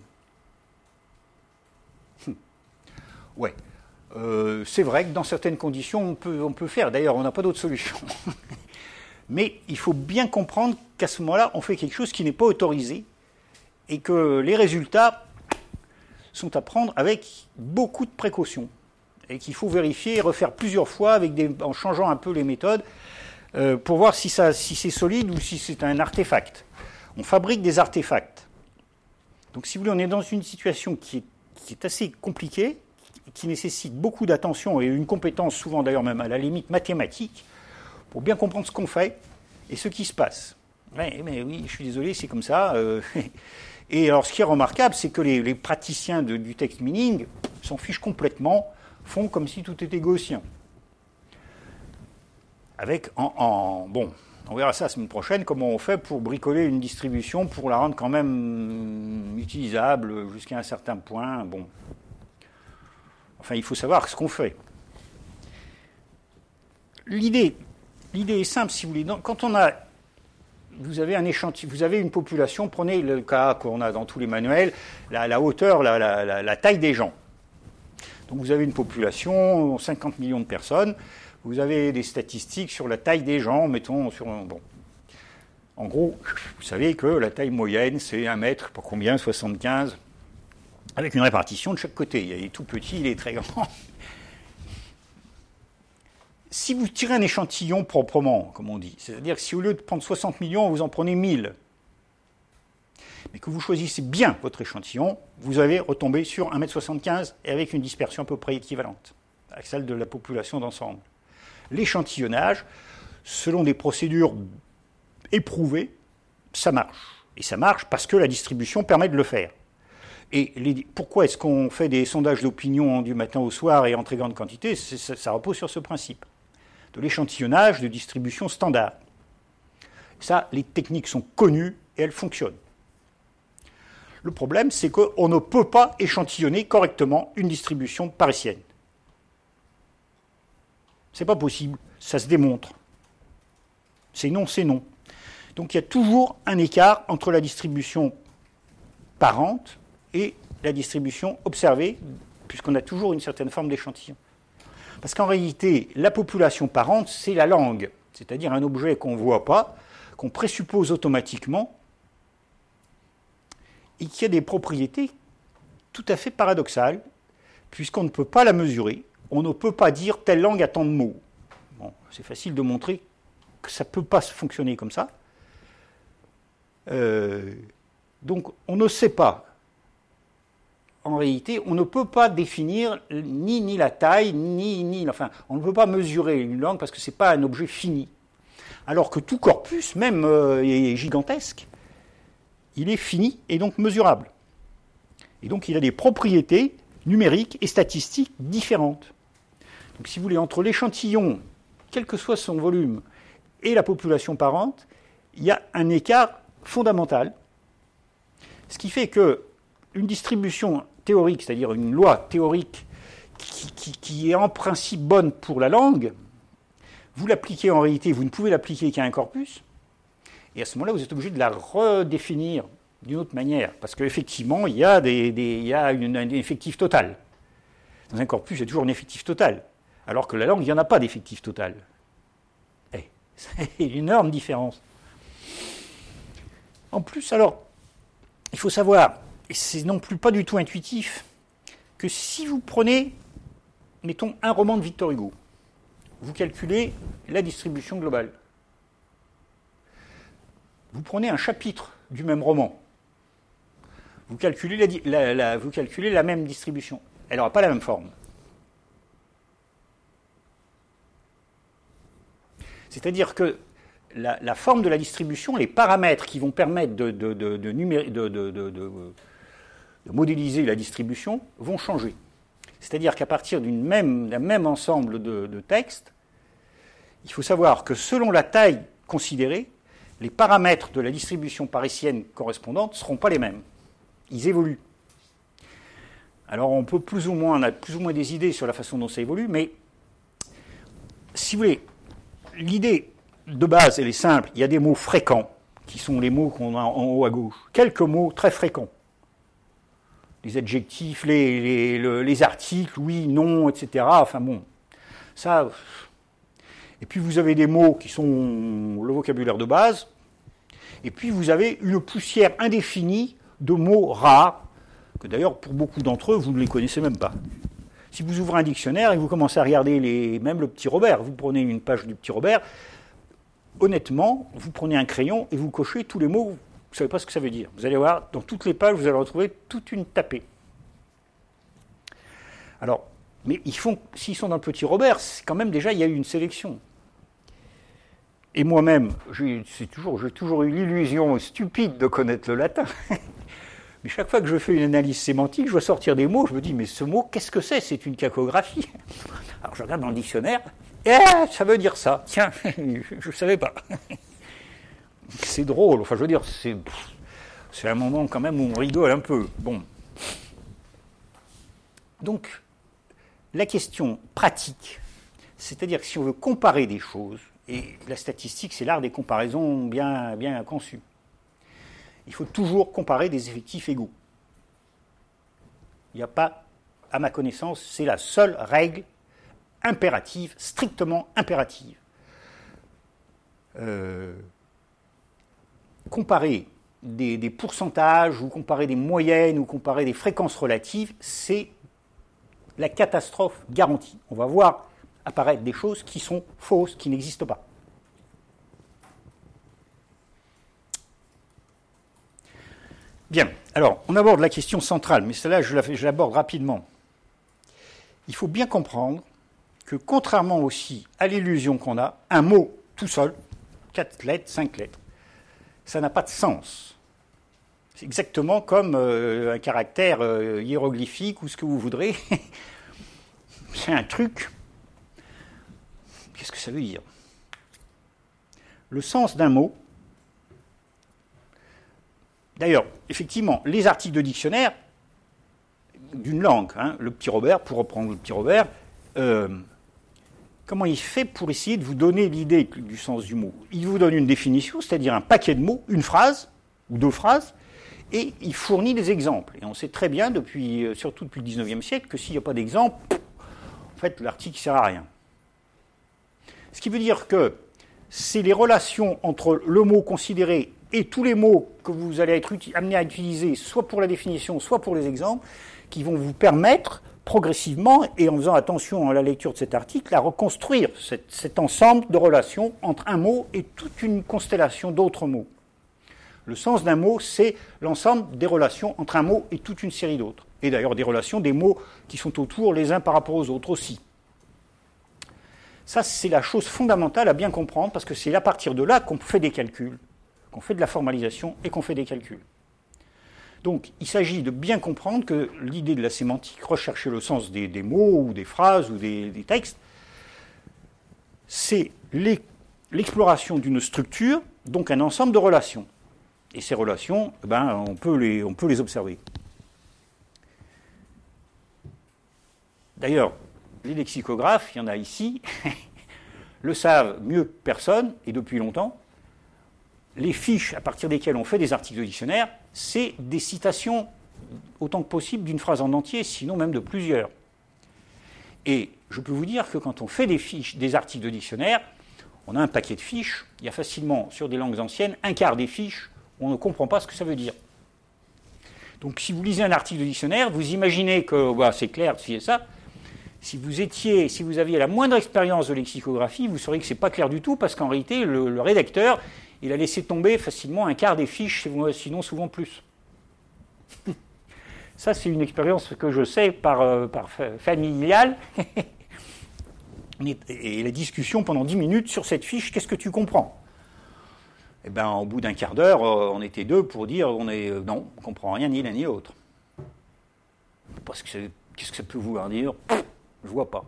Ouais. C'est vrai que dans certaines conditions, on peut faire. D'ailleurs, on n'a pas d'autre solution. Mais il faut bien comprendre qu'à ce moment-là, on fait quelque chose qui n'est pas autorisé et que les résultats sont à prendre avec beaucoup de précautions et qu'il faut vérifier et refaire plusieurs fois en changeant un peu les méthodes pour voir si c'est solide ou si c'est un artefact. On fabrique des artefacts. Donc si vous voulez, on est dans une situation qui est assez compliquée, qui nécessite beaucoup d'attention et une compétence, souvent d'ailleurs même à la limite mathématique, pour bien comprendre ce qu'on fait et ce qui se passe. Ouais, mais oui, je suis désolé, c'est comme ça. Et alors ce qui est remarquable, c'est que les praticiens du text mining s'en fichent complètement, font comme si tout était gaussien. Bon, on verra ça la semaine prochaine, comment on fait pour bricoler une distribution, pour la rendre quand même utilisable jusqu'à un certain point. Bon. Enfin, il faut savoir ce qu'on fait. L'idée est simple, si vous voulez. Quand vous avez un échantillon, vous avez une population, prenez le cas qu'on a dans tous les manuels, la hauteur, la taille des gens. Donc vous avez une population, 50 millions de personnes, vous avez des statistiques sur la taille des gens, mettons sur un... Bon. En gros, vous savez que la taille moyenne, c'est 1 mètre, pas combien, 75, avec une répartition de chaque côté. Il y a les tout petits, les très grands. Si vous tirez un échantillon proprement, comme on dit, c'est-à-dire que si au lieu de prendre 60 millions, vous en prenez 1000, mais que vous choisissez bien votre échantillon, vous allez retomber sur 1,75 m et avec une dispersion à peu près équivalente à celle de la population d'ensemble. L'échantillonnage, selon des procédures éprouvées, ça marche. Et ça marche parce que la distribution permet de le faire. Et pourquoi est-ce qu'on fait des sondages d'opinion du matin au soir et en très grande quantité? Ça repose sur ce principe de l'échantillonnage de distribution standard. Ça, les techniques sont connues et elles fonctionnent. Le problème, c'est qu'on ne peut pas échantillonner correctement une distribution parisienne. C'est pas possible, ça se démontre. C'est non, c'est non. Donc il y a toujours un écart entre la distribution parente et la distribution observée, puisqu'on a toujours une certaine forme d'échantillon. Parce qu'en réalité, la population parente, c'est la langue, c'est-à-dire un objet qu'on ne voit pas, qu'on présuppose automatiquement, et qui a des propriétés tout à fait paradoxales, puisqu'on ne peut pas la mesurer, on ne peut pas dire telle langue a tant de mots. Bon, c'est facile de montrer que ça ne peut pas fonctionner comme ça. Donc on ne sait pas. En réalité, on ne peut pas définir ni la taille, enfin, on ne peut pas mesurer une langue parce que ce n'est pas un objet fini. Alors que tout corpus, même est gigantesque, il est fini et donc mesurable. Et donc il a des propriétés numériques et statistiques différentes. Donc si vous voulez, entre l'échantillon, quel que soit son volume, et la population parente, il y a un écart fondamental. Ce qui fait qu'une distribution théorique, c'est-à-dire une loi théorique qui est en principe bonne pour la langue, vous l'appliquez en réalité, vous ne pouvez l'appliquer qu'à un corpus, et à ce moment-là, vous êtes obligé de la redéfinir d'une autre manière, parce qu'effectivement, il y a un effectif total. Dans un corpus, il y a toujours un effectif total, alors que la langue, il n'y en a pas d'effectif total. C'est une énorme différence. En plus, alors, il faut savoir, et c'est non plus pas du tout intuitif, que si vous prenez, mettons, un roman de Victor Hugo, vous calculez la distribution globale. Vous prenez un chapitre du même roman, vous calculez la même distribution. Elle n'aura pas la même forme. C'est-à-dire que la forme de la distribution, les paramètres qui vont permettre de modéliser la distribution vont changer. C'est-à-dire qu'à partir d'un même ensemble de textes, il faut savoir que selon la taille considérée, les paramètres de la distribution parisienne correspondante ne seront pas les mêmes. Ils évoluent. Alors on a plus ou moins des idées sur la façon dont ça évolue, mais si vous voulez, l'idée de base, elle est simple. Il y a des mots fréquents, qui sont les mots qu'on a en haut à gauche. Quelques mots très fréquents. Les adjectifs, les articles, oui, non, etc. Enfin bon, ça... Et puis vous avez des mots qui sont le vocabulaire de base, et puis vous avez une poussière indéfinie de mots rares, que d'ailleurs pour beaucoup d'entre eux, vous ne les connaissez même pas. Si vous ouvrez un dictionnaire et que vous commencez à regarder même le Petit Robert, vous prenez une page du Petit Robert, honnêtement, vous prenez un crayon et vous cochez tous les mots ne savez pas ce que ça veut dire. Vous allez voir, dans toutes les pages, vous allez retrouver toute une tapée. Alors, mais s'ils sont dans le Petit Robert, c'est quand même déjà, il y a eu une sélection. Et moi-même, j'ai toujours eu l'illusion stupide de connaître le latin. Mais chaque fois que je fais une analyse sémantique, je dois sortir des mots, je me dis, mais ce mot, qu'est-ce que c'est ? C'est une cacographie. Alors je regarde dans le dictionnaire, et ça veut dire ça. Tiens, je ne savais pas. C'est drôle, enfin je veux dire, c'est un moment quand même où on rigole un peu. Bon. Donc, la question pratique, c'est-à-dire que si on veut comparer des choses, et la statistique, c'est l'art des comparaisons bien conçues, il faut toujours comparer des effectifs égaux. Il n'y a pas, à ma connaissance, c'est la seule règle impérative, strictement impérative. Comparer des pourcentages, ou comparer des moyennes, ou comparer des fréquences relatives, c'est la catastrophe garantie. On va voir apparaître des choses qui sont fausses, qui n'existent pas. Bien, alors, on aborde la question centrale, mais celle-là, je l'aborde rapidement. Il faut bien comprendre que, contrairement aussi à l'illusion qu'on a, un mot tout seul, 4 lettres, 5 lettres, ça n'a pas de sens. C'est exactement comme un caractère hiéroglyphique ou ce que vous voudrez. C'est un truc. Qu'est-ce que ça veut dire ? Le sens d'un mot. D'ailleurs, effectivement, les articles de dictionnaire d'une langue, le Petit Robert, pour reprendre le Petit Robert, comment il fait pour essayer de vous donner l'idée du sens du mot ? Il vous donne une définition, c'est-à-dire un paquet de mots, une phrase ou 2 phrases, et il fournit des exemples. Et on sait très bien, surtout depuis le XIXe siècle, que s'il n'y a pas d'exemple, en fait, l'article ne sert à rien. Ce qui veut dire que c'est les relations entre le mot considéré et tous les mots que vous allez être amenés à utiliser, soit pour la définition, soit pour les exemples, qui vont vous permettre progressivement, et en faisant attention à la lecture de cet article, à reconstruire cet ensemble de relations entre un mot et toute une constellation d'autres mots. Le sens d'un mot, c'est l'ensemble des relations entre un mot et toute une série d'autres. Et d'ailleurs des relations des mots qui sont autour les uns par rapport aux autres aussi. Ça, c'est la chose fondamentale à bien comprendre, parce que c'est à partir de là qu'on fait des calculs, qu'on fait de la formalisation et qu'on fait des calculs. Donc, il s'agit de bien comprendre que l'idée de la sémantique, rechercher le sens des mots ou des phrases ou des textes, c'est l'exploration d'une structure, donc un ensemble de relations. Et ces relations, on peut les observer. D'ailleurs, les lexicographes, il y en a ici, le savent mieux que personne, et depuis longtemps. Les fiches à partir desquelles on fait des articles de dictionnaire, c'est des citations autant que possible d'une phrase en entier, sinon même de plusieurs. Et je peux vous dire que quand on fait des articles de dictionnaire, on a un paquet de fiches, il y a facilement, sur des langues anciennes, un quart des fiches où on ne comprend pas ce que ça veut dire. Donc si vous lisez un article de dictionnaire, vous imaginez que c'est clair, c'est ça. Si vous aviez la moindre expérience de lexicographie, vous sauriez que ce n'est pas clair du tout, parce qu'en réalité, le rédacteur, il a laissé tomber facilement un quart des fiches, sinon souvent plus. Ça, c'est une expérience que je sais par familiale. Et la discussion pendant 10 minutes sur cette fiche, qu'est-ce que tu comprends ? Eh bien, au bout d'un quart d'heure, on était 2 pour dire non, on ne comprend rien ni l'un ni l'autre. Parce que qu'est-ce que ça peut vouloir dire ? Je ne vois pas.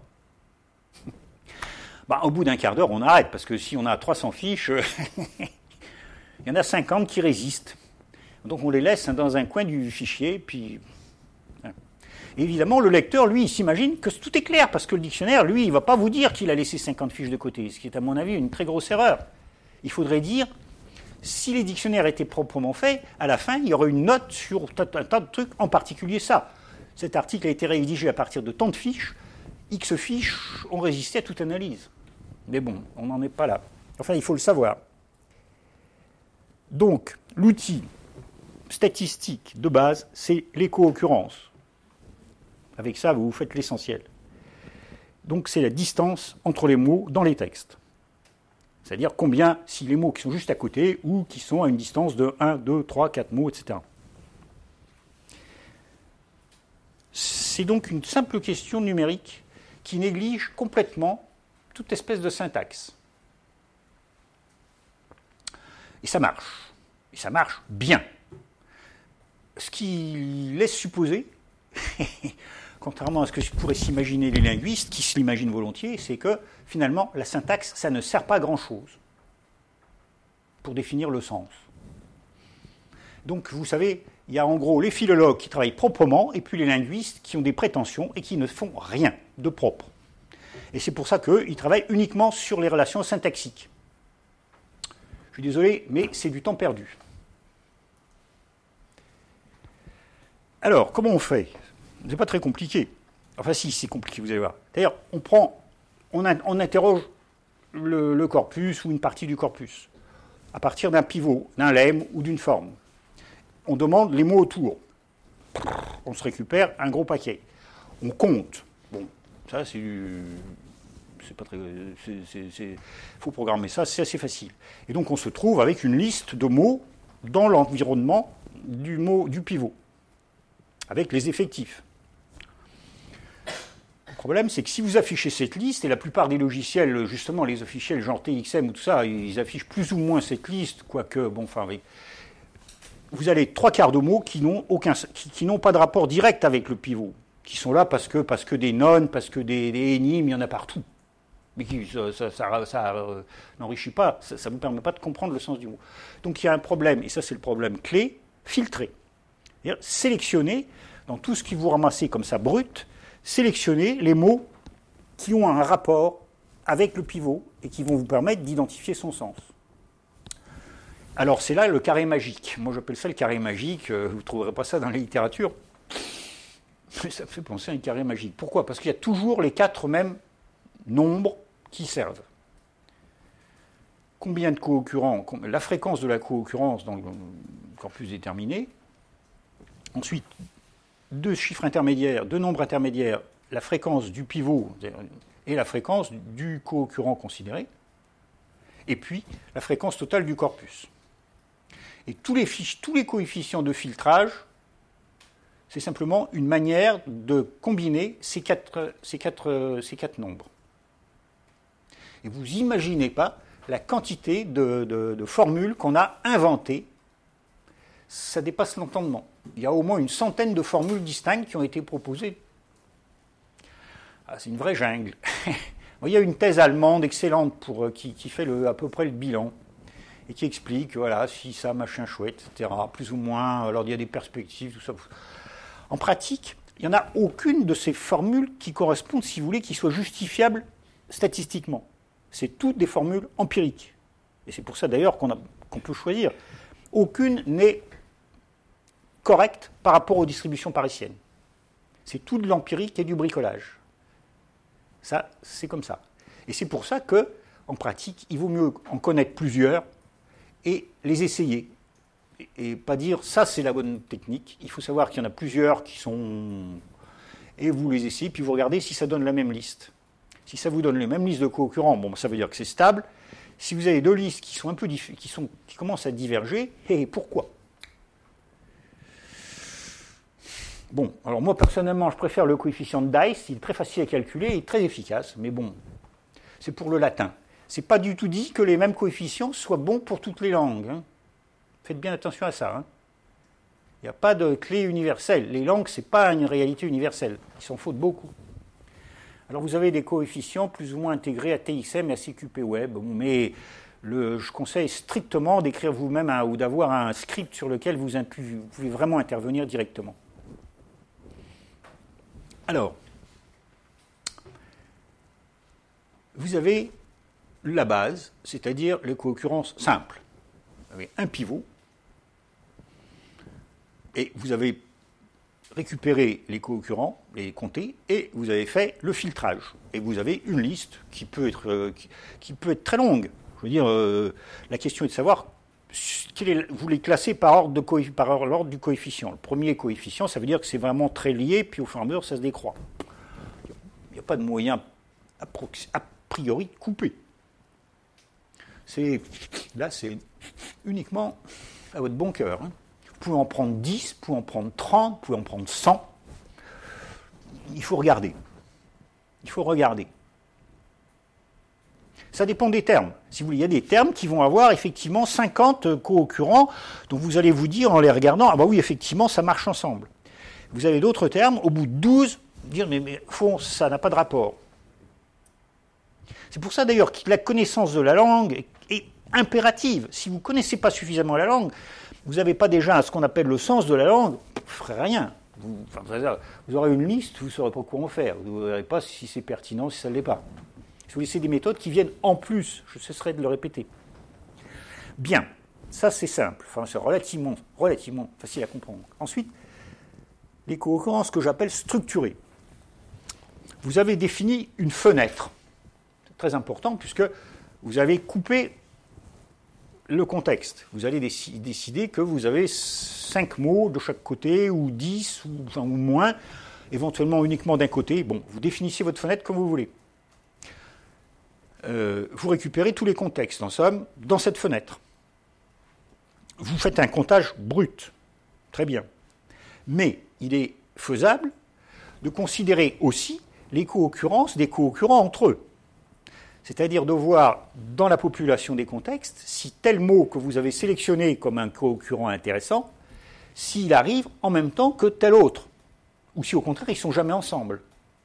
Au bout d'un quart d'heure, on arrête, parce que si on a 300 fiches, il y en a 50 qui résistent. Donc on les laisse dans un coin du fichier, puis... Et évidemment, le lecteur, lui, il s'imagine que tout est clair, parce que le dictionnaire, lui, il ne va pas vous dire qu'il a laissé 50 fiches de côté, ce qui est, à mon avis, une très grosse erreur. Il faudrait dire, si les dictionnaires étaient proprement faits, à la fin, il y aurait une note sur un tas de trucs, en particulier ça. Cet article a été rédigé à partir de tant de fiches, X fiches ont résisté à toute analyse. Mais bon, on n'en est pas là. Enfin, il faut le savoir. Donc, l'outil statistique de base, c'est l'éco-occurrence. Avec ça, vous faites l'essentiel. Donc, c'est la distance entre les mots dans les textes. C'est-à-dire combien, si les mots qui sont juste à côté ou qui sont à une distance de 1, 2, 3, 4 mots, etc. C'est donc une simple question numérique qui néglige complètement toute espèce de syntaxe. Et ça marche. Et ça marche bien. Ce qui laisse supposer, contrairement à ce que pourraient s'imaginer les linguistes, qui se l'imaginent volontiers, c'est que finalement, la syntaxe, ça ne sert pas à grand-chose pour définir le sens. Donc, vous savez, il y a en gros les philologues qui travaillent proprement, et puis les linguistes qui ont des prétentions et qui ne font rien de propre. Et c'est pour ça qu'ils travaillent uniquement sur les relations syntaxiques. Je suis désolé, mais c'est du temps perdu. Alors, comment on fait ? C'est pas très compliqué. Enfin, si, c'est compliqué, vous allez voir. D'ailleurs, on interroge le corpus ou une partie du corpus à partir d'un pivot, d'un lemme ou d'une forme. On demande les mots autour. On se récupère un gros paquet. On compte. Bon, ça, c'est pas très. Faut programmer ça, c'est assez facile. Et donc, on se trouve avec une liste de mots dans l'environnement du pivot, avec les effectifs. Le problème, c'est que si vous affichez cette liste, et la plupart des logiciels, justement, les logiciels genre TXM ou tout ça, ils affichent plus ou moins cette liste, quoique, bon, enfin, oui. Vous avez 3/4 de mots qui n'ont pas de rapport direct avec le pivot, qui sont là parce que des nonnes, parce que des énigmes, il y en a partout. Mais ça n'enrichit pas, ça ne vous permet pas de comprendre le sens du mot. Donc il y a un problème, et ça c'est le problème clé, filtrer. C'est-à-dire sélectionner, dans tout ce qui vous ramassez comme ça brut, sélectionner les mots qui ont un rapport avec le pivot et qui vont vous permettre d'identifier son sens. Alors c'est là le carré magique. Moi j'appelle ça le carré magique, vous ne trouverez pas ça dans la littérature. Mais ça me fait penser à un carré magique. Pourquoi ? Parce qu'il y a toujours les 4 mêmes nombres qui servent. Combien de co-occurrents ? La fréquence de la co-occurrence dans le corpus déterminé. Ensuite, 2 chiffres intermédiaires, 2 nombres intermédiaires, la fréquence du pivot et la fréquence du co-occurrent considéré. Et puis, la fréquence totale du corpus. Et tous les coefficients de filtrage, c'est simplement une manière de combiner ces quatre nombres. Et vous n'imaginez pas la quantité de formules qu'on a inventées. Ça dépasse l'entendement. Il y a au moins une centaine de formules distinctes qui ont été proposées. Ah, c'est une vraie jungle. Il y a une thèse allemande excellente qui fait à peu près le bilan et qui explique, voilà, si ça, machin chouette, etc., plus ou moins, alors il y a des perspectives, tout ça. En pratique, il n'y en a aucune de ces formules qui correspondent, si vous voulez, qui soient justifiables statistiquement. C'est toutes des formules empiriques. Et c'est pour ça d'ailleurs qu'on peut choisir. Aucune n'est correcte par rapport aux distributions parisiennes. C'est tout de l'empirique et du bricolage. Ça, c'est comme ça. Et c'est pour ça qu'en pratique, il vaut mieux en connaître plusieurs et les essayer. Et pas dire, ça, c'est la bonne technique. Il faut savoir qu'il y en a plusieurs qui sont... Et vous les essayez, puis vous regardez si ça donne la même liste. Si ça vous donne les mêmes listes de co-occurrents, bon, ça veut dire que c'est stable. Si vous avez 2 listes qui sont un peu qui commencent à diverger, et pourquoi ? Bon, alors moi personnellement, je préfère le coefficient de Dice, il est très facile à calculer et très efficace, mais bon, c'est pour le latin. C'est pas du tout dit que les mêmes coefficients soient bons pour toutes les langues. Hein. Faites bien attention à ça. Hein. Il n'y a pas de clé universelle. Les langues, ce n'est pas une réalité universelle. Ils s'en foutent beaucoup. Alors vous avez des coefficients plus ou moins intégrés à TXM et à CQP Web, mais je conseille strictement d'écrire vous-même ou d'avoir un script sur lequel vous pouvez vraiment intervenir directement. Alors, vous avez la base, c'est-à-dire les co-occurrences simples. Vous avez un pivot, et vous avez récupéré les co-occurrents, les comptés, et vous avez fait le filtrage. Et vous avez une liste qui peut être très longue. Je veux dire, la question est de savoir, vous les classez par ordre du coefficient. Le premier coefficient, ça veut dire que c'est vraiment très lié, puis au fur et à mesure, ça se décroît. Il n'y a pas de moyen a priori de couper. Là, c'est uniquement à votre bon cœur. Hein. Vous pouvez en prendre 10, vous pouvez en prendre 30, vous pouvez en prendre 100. Il faut regarder. Il faut regarder. Ça dépend des termes. Si vous voulez, il y a des termes qui vont avoir effectivement 50 co-occurrents, donc vous allez vous dire en les regardant, ah bah oui, effectivement, ça marche ensemble. Vous avez d'autres termes, au bout de 12, dire, mais fond, ça n'a pas de rapport. C'est pour ça d'ailleurs que la connaissance de la langue est impérative. Si vous ne connaissez pas suffisamment la langue, vous n'avez pas déjà ce qu'on appelle le sens de la langue, vous ne ferez rien. Vous aurez une liste, vous ne saurez pas quoi en faire. Vous ne saurez pas si c'est pertinent, si ça ne l'est pas. Si vous laissez des méthodes qui viennent en plus, je cesserai de le répéter. Bien, ça c'est simple, enfin, c'est relativement facile à comprendre. Ensuite, les co-occurrences que j'appelle structurées. Vous avez défini une fenêtre. C'est très important puisque vous avez coupé le contexte. Vous allez décider que vous avez 5 mots de chaque côté, ou 10, ou moins, éventuellement uniquement d'un côté. Bon, vous définissez votre fenêtre comme vous voulez. Vous récupérez tous les contextes, en somme, dans cette fenêtre. Vous faites un comptage brut. Très bien. Mais il est faisable de considérer aussi les co-occurrences des co-occurrents entre eux. C'est-à-dire de voir dans la population des contextes si tel mot que vous avez sélectionné comme un co-occurrent intéressant, s'il arrive en même temps que tel autre, ou si au contraire ils ne sont jamais ensemble.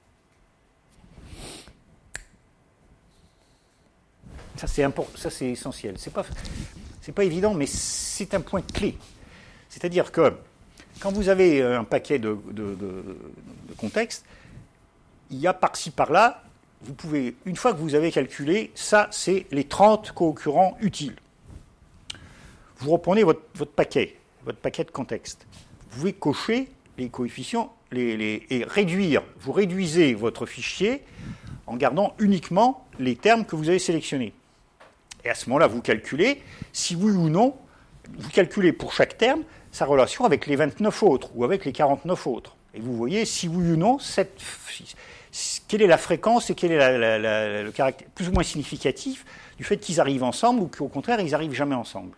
Ça c'est essentiel. C'est pas évident, mais c'est un point clé. C'est-à-dire que quand vous avez un paquet de contextes, il y a par-ci par-là, vous pouvez, une fois que vous avez calculé, ça c'est les 30 co-occurrents utiles. Vous reprenez votre paquet de contextes. Vous pouvez cocher les coefficients et réduire. Vous réduisez votre fichier en gardant uniquement les termes que vous avez sélectionnés. Et à ce moment-là, vous calculez si oui ou non, vous calculez pour chaque terme sa relation avec les 29 autres ou avec les 49 autres. Et vous voyez si oui ou non, quelle est la fréquence et quel est le caractère plus ou moins significatif du fait qu'ils arrivent ensemble ou qu'au contraire, ils n'arrivent jamais ensemble.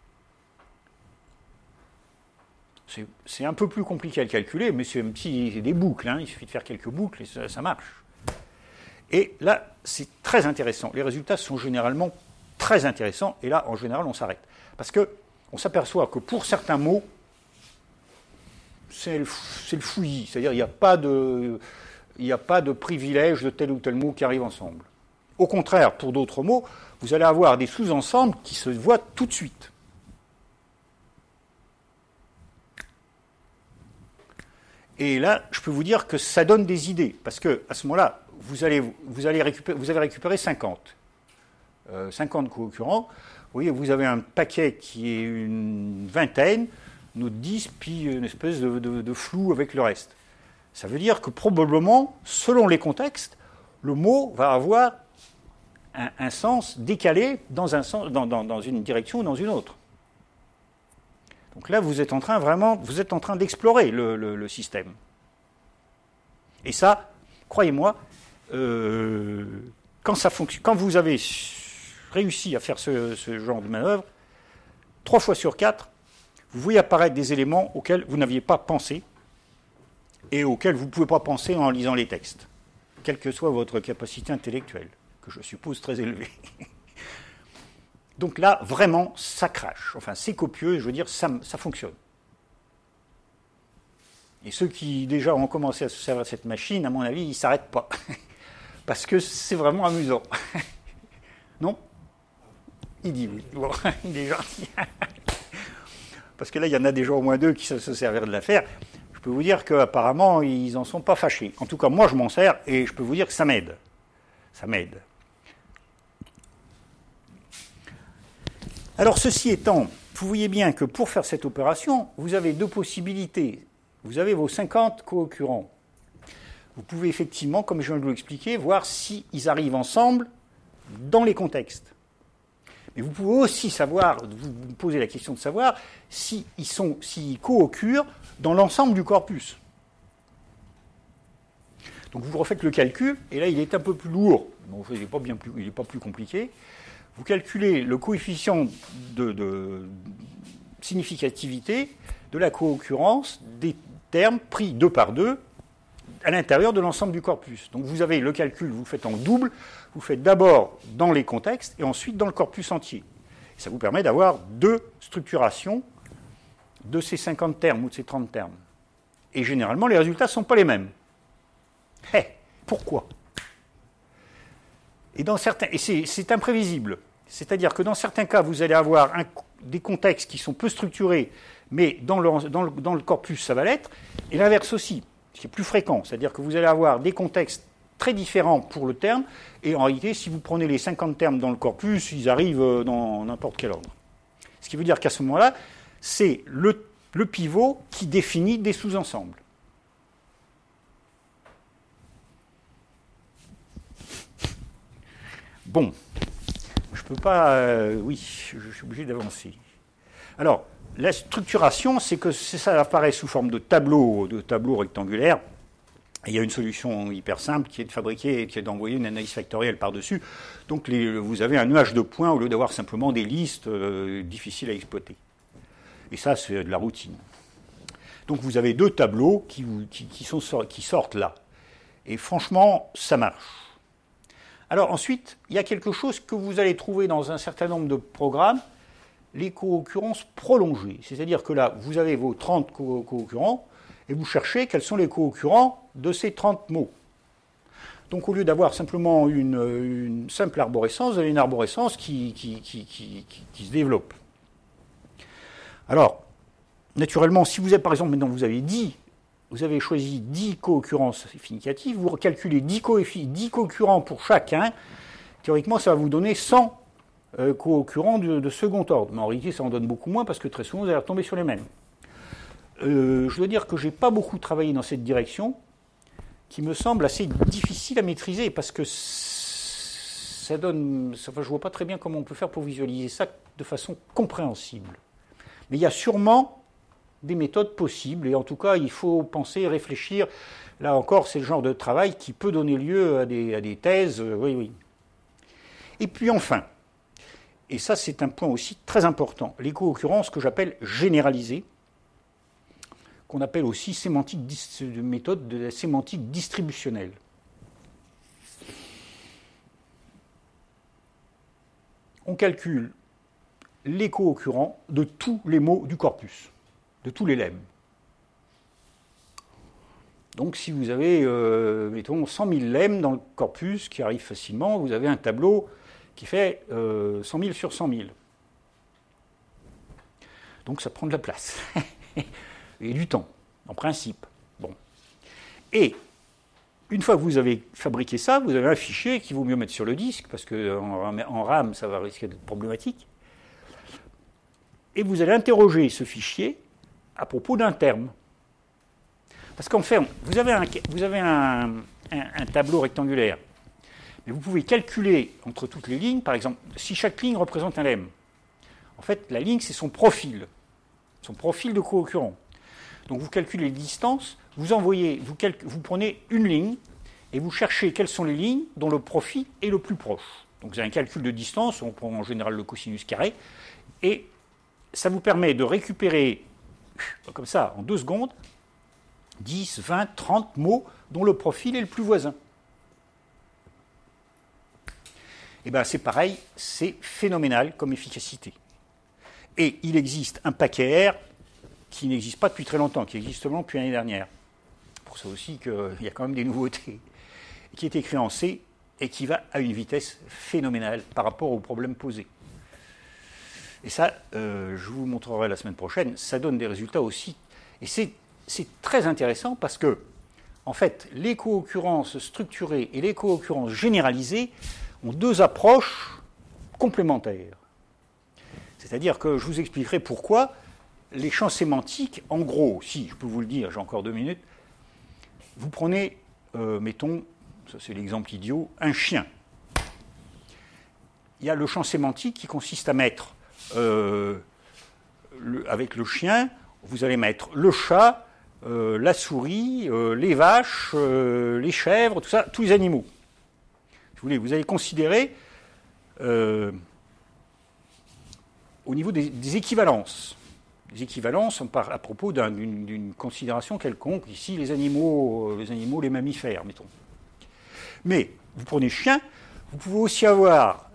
C'est un peu plus compliqué à le calculer, mais c'est des boucles. Hein, il suffit de faire quelques boucles et ça marche. Et là, c'est très intéressant. Les résultats sont généralement très intéressants. Et là, en général, on s'arrête. Parce qu'on s'aperçoit que pour certains mots, c'est le fouillis. C'est-à-dire qu'il n'y a pas de privilège de tel ou tel mot qui arrive ensemble. Au contraire, pour d'autres mots, vous allez avoir des sous-ensembles qui se voient tout de suite. Et là, je peux vous dire que ça donne des idées, parce qu'à ce moment-là, vous avez récupéré 50 co-occurrents. Vous voyez, vous avez un paquet qui est une vingtaine, nous 10, puis une espèce de flou avec le reste. Ça veut dire que probablement, selon les contextes, le mot va avoir un sens décalé dans une direction ou dans une autre. Donc là, vous êtes en train d'explorer le système. Et ça, croyez-moi, quand vous avez réussi à faire ce genre de manœuvre, 3 fois sur 4, vous voyez apparaître des éléments auxquels vous n'aviez pas pensé et auxquels vous ne pouvez pas penser en lisant les textes, quelle que soit votre capacité intellectuelle, que je suppose très élevée. Donc là, vraiment, ça crache. Enfin, c'est copieux, je veux dire, ça fonctionne. Et ceux qui déjà ont commencé à se servir de cette machine, à mon avis, ils ne s'arrêtent pas. Parce que c'est vraiment amusant. Non ? Il dit oui. Bon, il est gentil. Parce que là, il y en a déjà au moins 2 qui savent se servir de l'affaire. Je peux vous dire qu'apparemment, ils n'en sont pas fâchés. En tout cas, moi, je m'en sers et je peux vous dire que ça m'aide. Ça m'aide. Alors, ceci étant, vous voyez bien que pour faire cette opération, vous avez 2 possibilités. Vous avez vos 50 co-occurrents. Vous pouvez effectivement, comme je viens de vous l'expliquer, voir s'ils arrivent ensemble dans les contextes. Mais vous pouvez aussi vous poser la question de savoir s'ils co-occurrent dans l'ensemble du corpus. Donc vous refaites le calcul, et là il est un peu plus lourd. Bon, il n'est pas plus compliqué. vous calculez le coefficient de significativité de la co-occurrence des termes pris 2 par 2 à l'intérieur de l'ensemble du corpus. Donc vous avez le calcul, vous le faites en double, vous le faites d'abord dans les contextes et ensuite dans le corpus entier. Et ça vous permet d'avoir 2 structurations de ces 50 termes ou de ces 30 termes. Et généralement, les résultats ne sont pas les mêmes. Pourquoi ? Et c'est imprévisible. C'est-à-dire que dans certains cas, vous allez avoir des contextes qui sont peu structurés, mais dans le corpus, ça va l'être. Et l'inverse aussi, ce qui est plus fréquent. C'est-à-dire que vous allez avoir des contextes très différents pour le terme, et en réalité, si vous prenez les 50 termes dans le corpus, ils arrivent dans n'importe quel ordre. Ce qui veut dire qu'à ce moment-là, c'est le pivot qui définit des sous-ensembles. Bon, je ne peux pas... oui, je suis obligé d'avancer. Alors, la structuration, c'est que ça apparaît sous forme de tableau rectangulaire. Et il y a une solution hyper simple qui est de fabriquer, qui est d'envoyer une analyse factorielle par-dessus. Donc vous avez un nuage de points au lieu d'avoir simplement des listes difficiles à exploiter. Et ça, c'est de la routine. Donc vous avez 2 tableaux qui sortent là. Et franchement, ça marche. Alors ensuite, il y a quelque chose que vous allez trouver dans un certain nombre de programmes, les co-occurrences prolongées. C'est-à-dire que là, vous avez vos 30 co-occurrents, et vous cherchez quels sont les co-occurrents de ces 30 mots. Donc au lieu d'avoir simplement une simple arborescence, vous avez une arborescence qui se développe. Alors, naturellement, si vous avez, par exemple, maintenant vous avez choisi 10 co-occurrences significatives, vous calculez 10 co-occurrents pour chacun, théoriquement ça va vous donner 100 co-occurrents de second ordre. Mais en réalité ça en donne beaucoup moins parce que très souvent vous allez retomber sur les mêmes. Je dois dire que je n'ai pas beaucoup travaillé dans cette direction, qui me semble assez difficile à maîtriser, parce que ça donne... Enfin, je ne vois pas très bien comment on peut faire pour visualiser ça de façon compréhensible. Mais il y a sûrement des méthodes possibles, et en tout cas, il faut penser, réfléchir. Là encore, c'est le genre de travail qui peut donner lieu à des thèses, oui. Et puis enfin, et ça c'est un point aussi très important, les co-occurrences que j'appelle généralisées, qu'on appelle aussi méthode de la sémantique distributionnelle. On calcule les co-occurrents de tous les mots du corpus, de tous les lemmes. Donc si vous avez, mettons, 100 000 lemmes dans le corpus qui arrivent facilement, vous avez un tableau qui fait 100 000 sur 100 000. Donc ça prend de la place. Et du temps, en principe. Bon. Et une fois que vous avez fabriqué ça, vous avez un fichier qu'il vaut mieux mettre sur le disque, parce qu'en RAM, ça va risquer d'être problématique. Et vous allez interroger ce fichier à propos d'un terme. Parce qu'en fait, vous avez un tableau rectangulaire, mais vous pouvez calculer entre toutes les lignes, par exemple, si chaque ligne représente un lemme. En fait, la ligne, c'est son profil de co-occurrent. Donc vous calculez les distances, vous prenez une ligne et vous cherchez quelles sont les lignes dont le profil est le plus proche. Donc vous avez un calcul de distance, on prend en général le cosinus carré, et ça vous permet de récupérer, comme ça, en 2 secondes, 10, 20, 30 mots dont le profil est le plus voisin. Et bien c'est pareil, c'est phénoménal comme efficacité. Et il existe un paquet R qui n'existe pas depuis très longtemps, qui existe seulement depuis l'année dernière. Pour ça aussi qu'il y a quand même des nouveautés. Qui est écrit en C et qui va à une vitesse phénoménale par rapport aux problèmes posés. Et ça, je vous montrerai la semaine prochaine, ça donne des résultats aussi. Et c'est très intéressant parce que, en fait, les co-occurrences structurées et les co-occurrences généralisées ont 2 approches complémentaires. C'est-à-dire que je vous expliquerai pourquoi les champs sémantiques, en gros, si je peux vous le dire, j'ai encore 2 minutes, vous prenez, mettons, ça c'est l'exemple idiot, un chien. Il y a le champ sémantique qui consiste à mettre, avec le chien, vous allez mettre le chat, la souris, les vaches, les chèvres, tout ça, tous les animaux. Si vous voulez, vous allez considérer au niveau des équivalences. Les équivalences à propos d'une considération quelconque, ici les animaux, les mammifères, mettons. Mais vous prenez chien, vous pouvez aussi avoir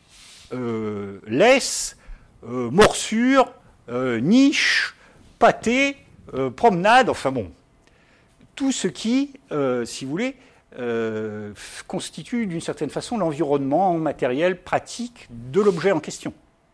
laisse, morsure, niche, pâté, promenade, enfin bon, tout ce qui, si vous voulez, constitue d'une certaine façon l'environnement matériel pratique de l'objet en question.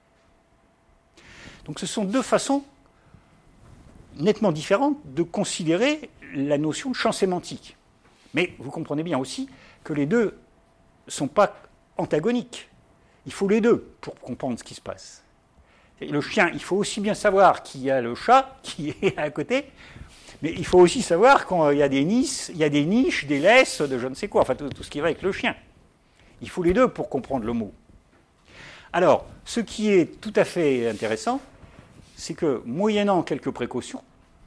Donc ce sont deux façons nettement différentes de considérer la notion de champ sémantique. Mais vous comprenez bien aussi que les deux ne sont pas antagoniques. Il faut les deux pour comprendre ce qui se passe. Le chien, il faut aussi bien savoir qu'il y a le chat qui est à côté, mais il faut aussi savoir quand il y a des niches, des laisses, de je ne sais quoi, enfin tout ce qui va avec le chien. Il faut les deux pour comprendre le mot. Alors, ce qui est tout à fait intéressant, c'est que, moyennant quelques précautions,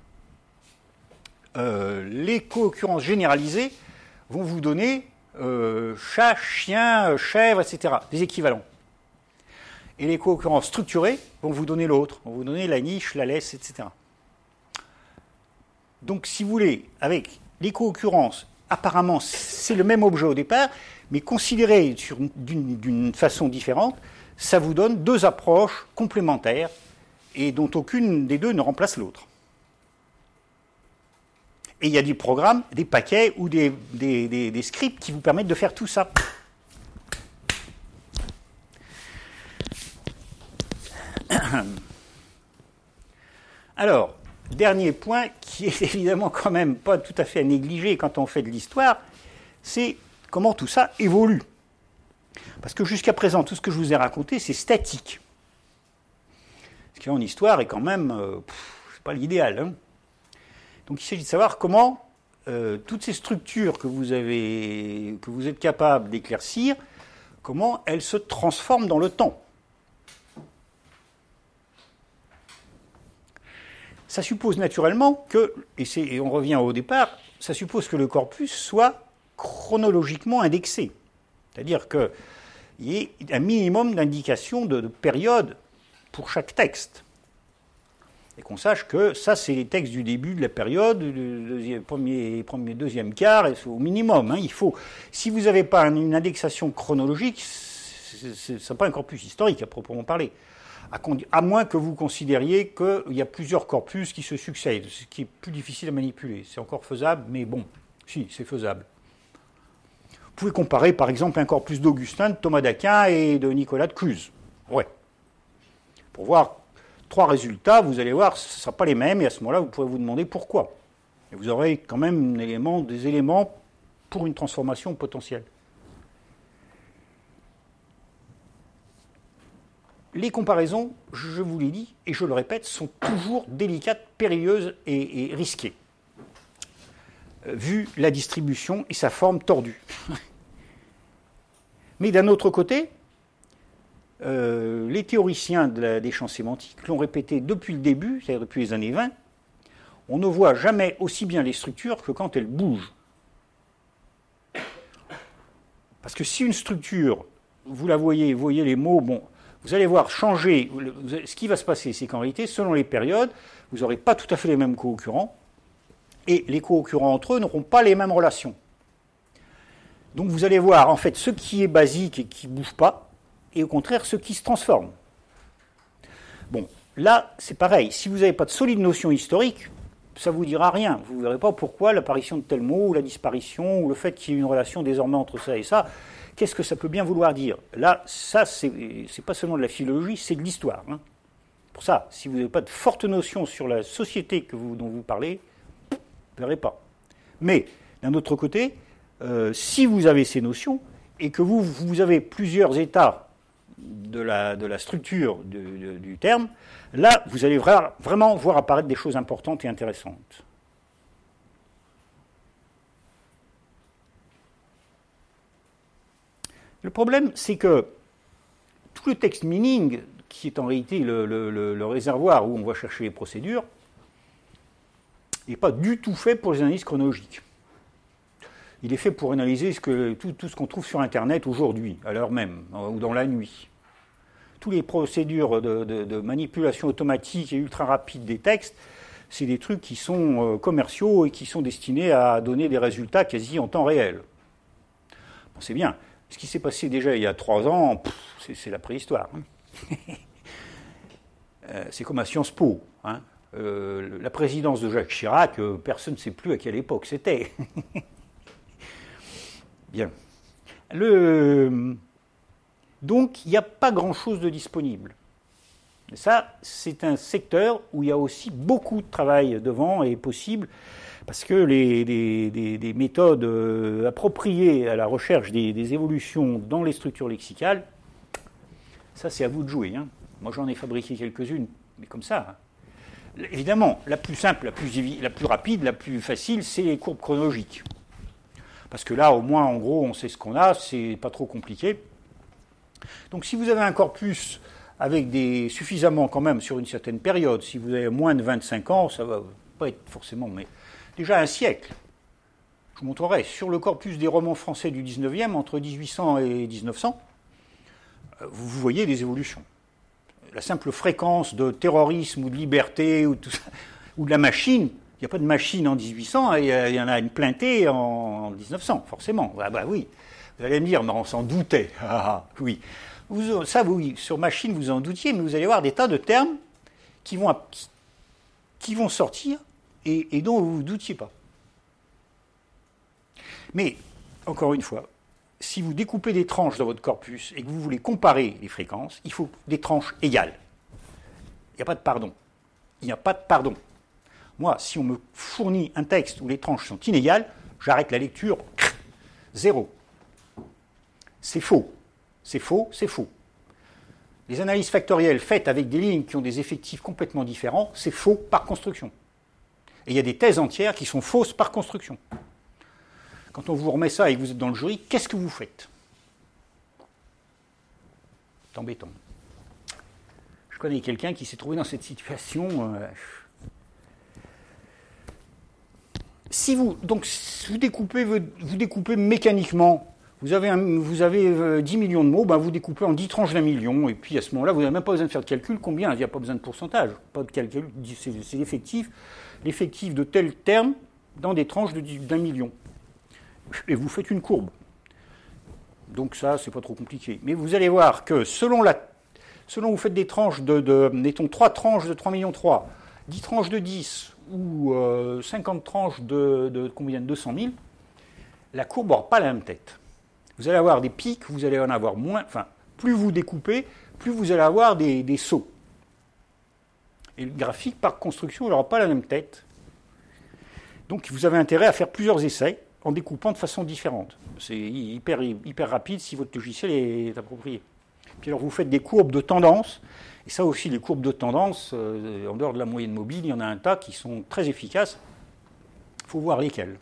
les co-occurrences généralisées vont vous donner chat, chien, chèvre, etc., des équivalents. Et les co-occurrences structurées vont vous donner l'autre, vont vous donner la niche, la laisse, etc. Donc, si vous voulez, avec les co-occurrences, apparemment, c'est le même objet au départ, mais considéré d'une façon différente, ça vous donne deux approches complémentaires et dont aucune des deux ne remplace l'autre. Et il y a des programmes, des paquets ou des scripts qui vous permettent de faire tout ça. Alors, dernier point qui est évidemment quand même pas tout à fait à négliger quand on fait de l'histoire, c'est comment tout ça évolue. Parce que jusqu'à présent, tout ce que je vous ai raconté, c'est statique. Ce qui en histoire est quand même c'est pas l'idéal. Hein. Donc il s'agit de savoir comment toutes ces structures que vous êtes capable d'éclaircir, comment elles se transforment dans le temps. Ça suppose naturellement que, et on revient au départ, ça suppose que le corpus soit chronologiquement indexé. C'est-à-dire qu'il y ait un minimum d'indications de période pour chaque texte. Et qu'on sache que ça, c'est les textes du début de la période, du deuxième quart, et au minimum. Hein, il faut, si vous n'avez pas une indexation chronologique, ce n'est pas un corpus historique à proprement parler. À moins que vous considériez qu'il y a plusieurs corpus qui se succèdent, ce qui est plus difficile à manipuler. C'est encore faisable, mais bon, si, c'est faisable. Vous pouvez comparer, par exemple, un corpus d'Augustin, de Thomas d'Aquin et de Nicolas de Cluse. Ouais. Pour voir 3 résultats, vous allez voir, ce ne sera pas les mêmes, et à ce moment-là, vous pourrez vous demander pourquoi. Et vous aurez quand même des éléments pour une transformation potentielle. Les comparaisons, je vous l'ai dit, et je le répète, sont toujours délicates, périlleuses et risquées, vu la distribution et sa forme tordue. Mais d'un autre côté, les théoriciens des champs sémantiques l'ont répété depuis le début, c'est-à-dire depuis les années 20, on ne voit jamais aussi bien les structures que quand elles bougent. Parce que si une structure, vous la voyez les mots, bon, vous allez voir changer, ce qui va se passer, c'est qu'en réalité, selon les périodes, vous n'aurez pas tout à fait les mêmes co-occurrents, et les co-occurrents entre eux n'auront pas les mêmes relations. Donc vous allez voir, en fait, ce qui est basique et qui ne bouge pas, et au contraire, ce qui se transforme. Bon, là, c'est pareil, si vous n'avez pas de solide notion historique, ça ne vous dira rien. Vous ne verrez pas pourquoi l'apparition de tel mot, ou la disparition, ou le fait qu'il y ait une relation désormais entre ça et ça, qu'est-ce que ça peut bien vouloir dire? Là, ça, c'est pas seulement de la philologie, c'est de l'histoire. Hein. Pour ça, si vous n'avez pas de forte notion sur la société dont vous parlez, vous ne verrez pas. Mais, d'un autre côté, si vous avez ces notions, et que vous avez plusieurs états de la structure du terme, là, vous allez vraiment voir apparaître des choses importantes et intéressantes. Le problème, c'est que tout le text meaning, qui est en réalité le réservoir où on va chercher les procédures, n'est pas du tout fait pour les analyses chronologiques. Il est fait pour analyser tout ce qu'on trouve sur Internet aujourd'hui, à l'heure même, ou dans la nuit. toutes les procédures de manipulation automatique et ultra rapide des textes, c'est des trucs qui sont commerciaux et qui sont destinés à donner des résultats quasi en temps réel. Bon, c'est bien. Ce qui s'est passé déjà il y a 3 ans, c'est la préhistoire. Hein. C'est comme à Sciences Po. Hein. La présidence de Jacques Chirac, personne ne sait plus à quelle époque c'était. Bien. Donc, il n'y a pas grand-chose de disponible. Et ça, c'est un secteur où il y a aussi beaucoup de travail devant et possible, parce que des méthodes appropriées à la recherche des évolutions dans les structures lexicales, ça, c'est à vous de jouer. Hein. Moi, j'en ai fabriqué quelques-unes, mais comme ça. Hein. Évidemment, la plus simple, la plus rapide, la plus facile, c'est les courbes chronologiques. Parce que là, au moins, en gros, on sait ce qu'on a, c'est pas trop compliqué. Donc, si vous avez un corpus avec suffisamment quand même sur une certaine période, si vous avez moins de 25 ans, ça va pas être forcément, mais déjà un siècle. Je vous montrerai, sur le corpus des romans français du 19e, entre 1800 et 1900, vous voyez des évolutions. La simple fréquence de terrorisme ou de liberté ou de la machine, il n'y a pas de machine en 1800, il y en a une plintée en 1900, forcément. Ah bah oui, vous allez me dire, mais on s'en doutait. Ah, oui. Oui, sur machine, vous en doutiez, mais vous allez voir des tas de termes qui vont sortir et dont vous ne vous doutiez pas. Mais, encore une fois, si vous découpez des tranches dans votre corpus et que vous voulez comparer les fréquences, il faut des tranches égales. Il n'y a pas de pardon. Il n'y a pas de pardon. Moi, si on me fournit un texte où les tranches sont inégales, j'arrête la lecture, 0. C'est faux. C'est faux, c'est faux. Les analyses factorielles faites avec des lignes qui ont des effectifs complètement différents, c'est faux par construction. Et il y a des thèses entières qui sont fausses par construction. Quand on vous remet ça et que vous êtes dans le jury, qu'est-ce que vous faites? C'est embêtant. Je connais quelqu'un qui s'est trouvé dans cette situation. Si vous découpez mécaniquement, vous avez 10 millions de mots, ben vous découpez en 10 tranches d'1 million, et puis à ce moment-là, vous n'avez même pas besoin de faire de calcul, combien, il n'y a pas besoin de pourcentage, pas de calcul, c'est l'effectif de tel terme dans des tranches d'1 million. Et vous faites une courbe. Donc ça, c'est pas trop compliqué. Mais vous allez voir que selon vous faites des tranches mettons 3 tranches de 3 millions 3, 10 tranches de 10, ou 50 tranches de combien de 200 000, la courbe n'aura pas la même tête. Vous allez avoir des pics, vous allez en avoir moins. Enfin, plus vous découpez, plus vous allez avoir des sauts. Et le graphique, par construction, il n'aura pas la même tête. Donc, vous avez intérêt à faire plusieurs essais en découpant de façon différente. C'est hyper rapide si votre logiciel est approprié. Puis alors, vous faites des courbes de tendance. Et ça aussi, les courbes de tendance, en dehors de la moyenne mobile, il y en a un tas qui sont très efficaces. Il faut voir lesquelles.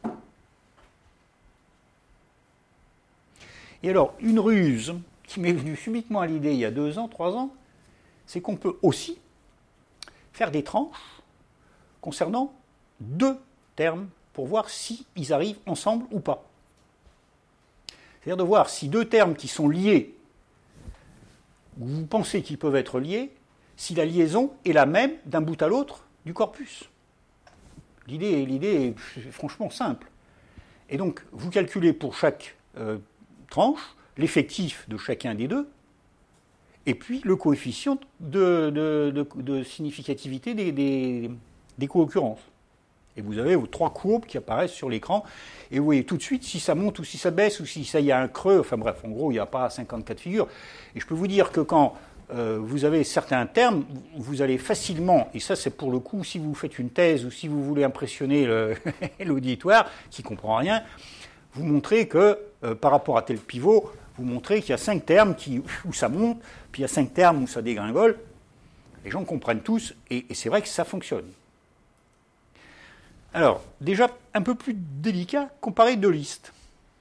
Et alors, une ruse qui m'est venue subitement à l'idée il y a 2 ans, 3 ans, c'est qu'on peut aussi faire des tranches concernant 2 termes pour voir s'ils arrivent ensemble ou pas. C'est-à-dire de voir si 2 termes qui sont liés, vous pensez qu'ils peuvent être liés, si la liaison est la même d'un bout à l'autre du corpus. L'idée est franchement simple. Et donc, vous calculez pour chaque tranche l'effectif de chacun des 2, et puis le coefficient de significativité des co-occurrences. Et vous avez vos 3 courbes qui apparaissent sur l'écran, et vous voyez tout de suite si ça monte ou si ça baisse, ou si ça y a un creux, enfin bref, en gros, il n'y a pas 54 figures. Et je peux vous dire que quand vous avez certains termes, vous allez facilement, et ça c'est pour le coup, si vous faites une thèse ou si vous voulez impressionner l'auditoire qui ne comprend rien, vous montrez que par rapport à tel pivot, vous montrez qu'il y a 5 termes où ça monte, puis il y a 5 termes où ça dégringole. Les gens comprennent tous, et c'est vrai que ça fonctionne. Alors, déjà, un peu plus délicat, comparer 2 listes.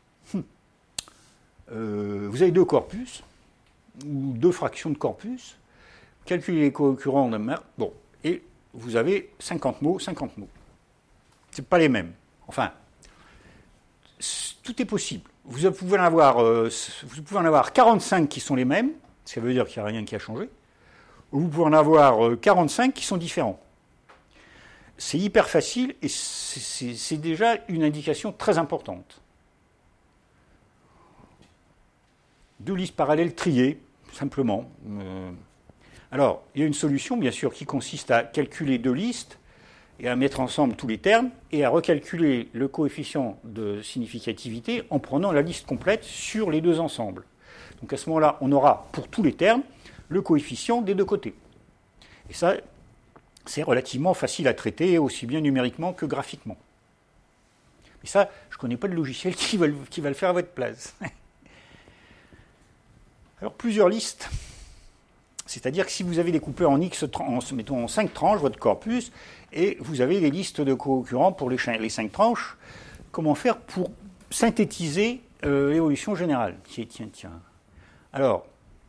Vous avez 2 corpus, ou 2 fractions de corpus, calculez les co-occurrents de même. Bon, et vous avez 50 mots, 50 mots. Ce pas les mêmes. Enfin, tout est possible. Vous pouvez en avoir 45 qui sont les mêmes, ça veut dire qu'il n'y a rien qui a changé, ou vous pouvez en avoir 45 qui sont différents. C'est hyper facile et c'est déjà une indication très importante. 2 listes parallèles triées, simplement. Alors, il y a une solution, bien sûr, qui consiste à calculer 2 listes et à mettre ensemble tous les termes et à recalculer le coefficient de significativité en prenant la liste complète sur les 2 ensembles. Donc à ce moment-là, on aura pour tous les termes le coefficient des 2 côtés. Et ça, c'est relativement facile à traiter, aussi bien numériquement que graphiquement. Mais ça, je ne connais pas de logiciel qui va le faire à votre place. Alors, plusieurs listes. C'est-à-dire que si vous avez découpé en X, mettons en 5 tranches votre corpus, et vous avez des listes de co-occurrents pour les 5 tranches, comment faire pour synthétiser l'évolution générale? Tiens. Alors,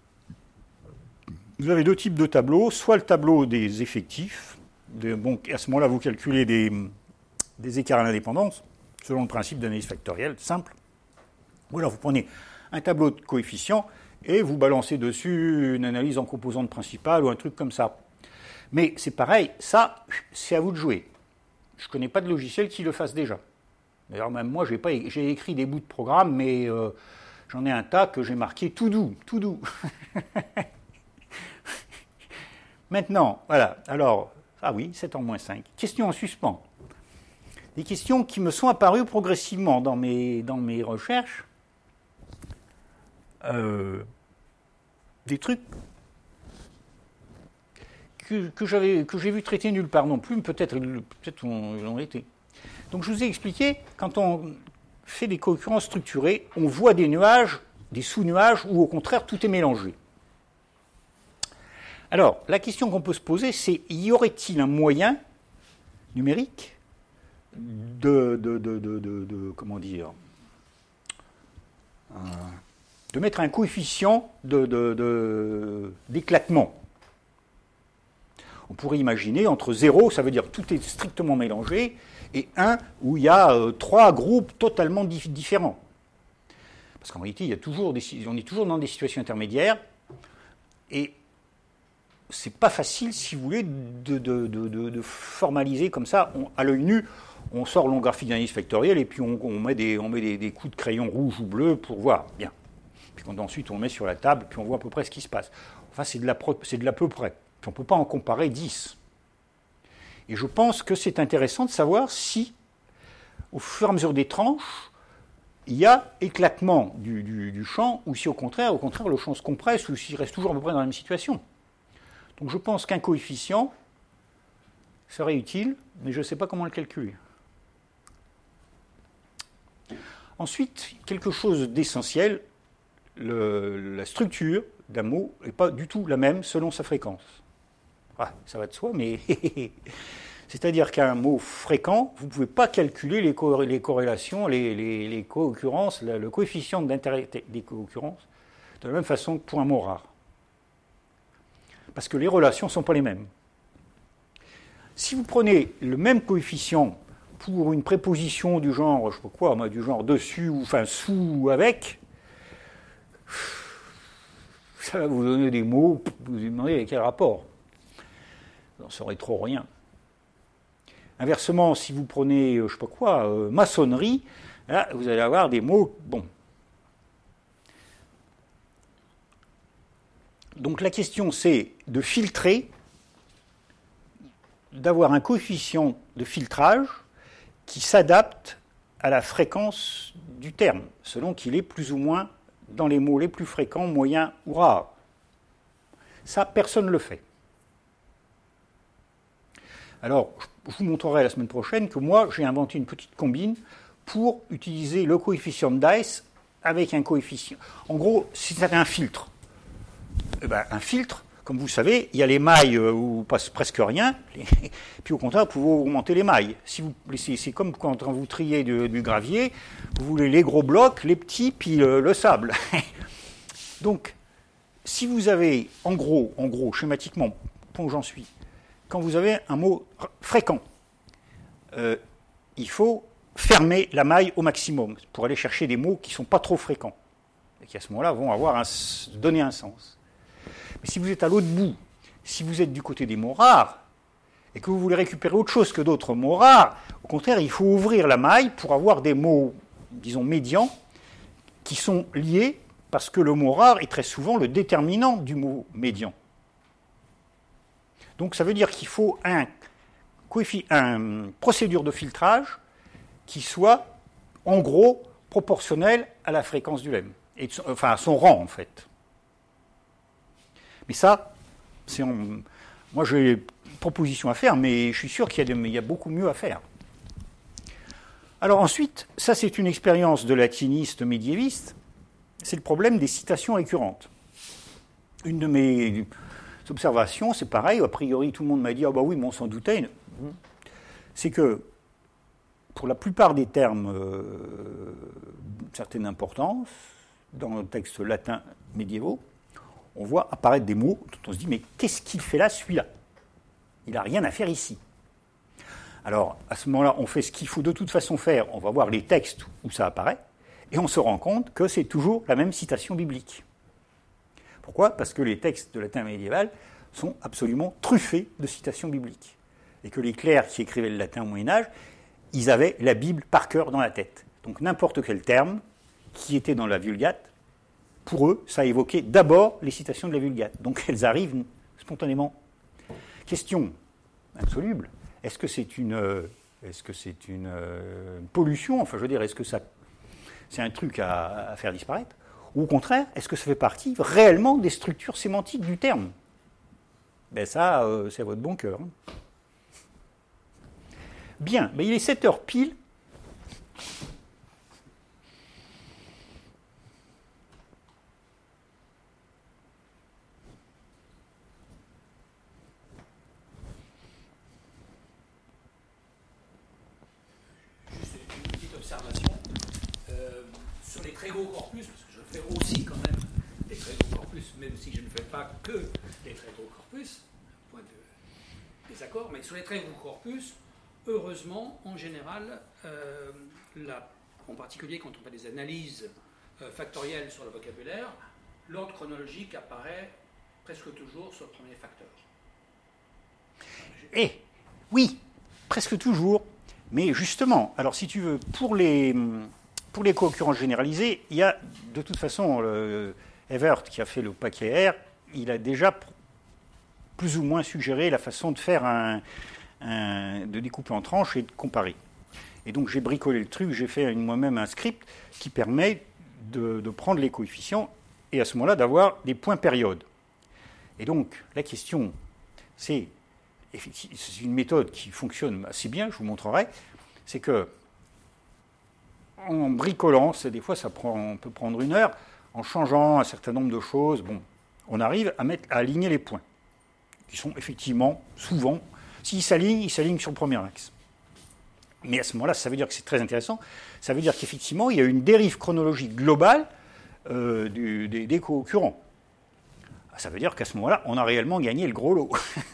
vous avez 2 types de tableaux, soit le tableau des effectifs, à ce moment-là vous calculez des écarts à l'indépendance, selon le principe d'analyse factorielle, simple, ou alors vous prenez un tableau de coefficients, et vous balancez dessus une analyse en composante principale ou un truc comme ça. Mais c'est pareil, ça, c'est à vous de jouer. Je ne connais pas de logiciel qui le fasse déjà. D'ailleurs, même moi, j'ai écrit des bouts de programme, mais j'en ai un tas que j'ai marqué tout doux. Maintenant, voilà. Alors, ah oui, 7 en moins 5. Questions en suspens. Des questions qui me sont apparues progressivement dans mes recherches. Des trucs que j'ai vu traiter nulle part non plus, mais peut-être l'ont été. Donc je vous ai expliqué, quand on fait des co-occurrences structurées, on voit des nuages, des sous-nuages, ou au contraire tout est mélangé. Alors, la question qu'on peut se poser, c'est y aurait-il un moyen numérique comment dire, de mettre un coefficient d'éclatement. On pourrait imaginer entre 0, ça veut dire tout est strictement mélangé, et 1 où il y a 3 groupes totalement différents. Parce qu'en réalité, on est toujours dans des situations intermédiaires, et c'est pas facile, si vous voulez, de formaliser comme ça, à l'œil nu. On sort le graphique d'analyse factorielle, et puis on met des coups de crayon rouge ou bleu pour voir. Bien. Puis ensuite on le met sur la table, puis on voit à peu près ce qui se passe. Enfin, c'est de l'à peu près. Puis on ne peut pas en comparer 10. Et je pense que c'est intéressant de savoir si, au fur et à mesure des tranches, il y a éclatement du champ, ou si au contraire, le champ se compresse, ou s'il reste toujours à peu près dans la même situation. Donc je pense qu'un coefficient serait utile, mais je ne sais pas comment le calculer. Ensuite, quelque chose d'essentiel, la structure d'un mot n'est pas du tout la même selon sa fréquence. Ah, ça va de soi, mais c'est-à-dire qu'un mot fréquent, vous ne pouvez pas calculer les corrélations, les co-occurrences, le coefficient d'intérêt des co-occurrences de la même façon que pour un mot rare. Parce que les relations ne sont pas les mêmes. Si vous prenez le même coefficient pour une préposition du genre, je ne sais pas quoi, du genre dessus, ou enfin sous ou avec, ça va vous donner des mots, vous vous demandez avec quel rapport. Vous n'en saurez trop rien. Inversement, si vous prenez, je ne sais pas quoi, maçonnerie, là, vous allez avoir des mots, bon. Donc la question, c'est de filtrer, d'avoir un coefficient de filtrage qui s'adapte à la fréquence du terme, selon qu'il est plus ou moins dans les mots les plus fréquents, moyens ou rares. Ça, personne ne le fait. Alors, je vous montrerai la semaine prochaine que moi, j'ai inventé une petite combine pour utiliser le coefficient de Dice avec un coefficient. En gros, si ça a un filtre, un filtre, comme vous le savez, il y a les mailles où passe presque rien, puis au contraire, vous pouvez augmenter les mailles. C'est comme quand vous triez du gravier, vous voulez les gros blocs, les petits, puis le sable. Donc, si vous avez, en gros, schématiquement, point où j'en suis, quand vous avez un mot fréquent, il faut fermer la maille au maximum pour aller chercher des mots qui ne sont pas trop fréquents et qui, à ce moment-là, vont donner un sens. Mais si vous êtes à l'autre bout, si vous êtes du côté des mots rares, et que vous voulez récupérer autre chose que d'autres mots rares, au contraire, il faut ouvrir la maille pour avoir des mots, disons, médians, qui sont liés, parce que le mot rare est très souvent le déterminant du mot médian. Donc ça veut dire qu'il faut une procédure de filtrage qui soit, en gros, proportionnelle à la fréquence du lemme, enfin à son rang, en fait. Mais ça, moi j'ai une proposition à faire, mais je suis sûr qu'il y a beaucoup mieux à faire. Alors ensuite, ça c'est une expérience de latiniste médiéviste, c'est le problème des citations récurrentes. Une de mes observations, c'est pareil, a priori tout le monde m'a dit « Ah bah oui, mais on s'en doutait », c'est que pour la plupart des termes d'une certaine importance, dans le texte latin médiévaux, on voit apparaître des mots dont on se dit « Mais qu'est-ce qu'il fait là, celui-là ? Il n'a rien à faire ici. » Alors, à ce moment-là, on fait ce qu'il faut de toute façon faire. On va voir les textes où ça apparaît, et on se rend compte que c'est toujours la même citation biblique. Pourquoi ? Parce que les textes de latin médiéval sont absolument truffés de citations bibliques. Et que les clercs qui écrivaient le latin au Moyen-Âge, ils avaient la Bible par cœur dans la tête. Donc n'importe quel terme qui était dans la Vulgate, pour eux, ça évoquait d'abord les citations de la Vulgate. Donc elles arrivent spontanément. Question insoluble. Est-ce que c'est une pollution ? Enfin, je veux dire, est-ce que c'est un truc à faire disparaître ? Ou au contraire, est-ce que ça fait partie réellement des structures sémantiques du terme ? Ben ça, c'est à votre bon cœur. Bien, ben il est 7h pile. Sur les très gros corpus, parce que je fais aussi quand même des très gros corpus, même si je ne fais pas que des très gros corpus, point de désaccord, mais sur les très gros corpus, heureusement, en général, en particulier quand on fait des analyses factorielles sur le vocabulaire, l'ordre chronologique apparaît presque toujours sur le premier facteur. Oui, presque toujours, mais justement, alors si tu veux, pour les co-occurrences généralisées, il y a de toute façon, Evert qui a fait le paquet R, il a déjà plus ou moins suggéré la façon de faire de découper en tranches et de comparer. Et donc j'ai bricolé le truc, j'ai fait moi-même un script qui permet de prendre les coefficients et à ce moment-là d'avoir des points périodes. Et donc la question, c'est une méthode qui fonctionne assez bien, je vous montrerai, c'est que en bricolant, des fois on peut prendre une heure, en changeant un certain nombre de choses, on arrive à aligner les points, qui sont effectivement, souvent, s'ils s'alignent, ils s'alignent sur le premier axe. Mais à ce moment-là, ça veut dire que c'est très intéressant, ça veut dire qu'effectivement, il y a une dérive chronologique globale des co-occurrents. Ça veut dire qu'à ce moment-là, on a réellement gagné le gros lot.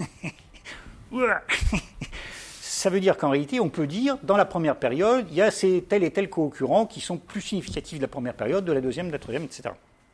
Ça veut dire qu'en réalité, on peut dire, dans la première période, il y a tel et tel co-occurrents qui sont plus significatifs de la première période, de la deuxième, de la troisième, etc.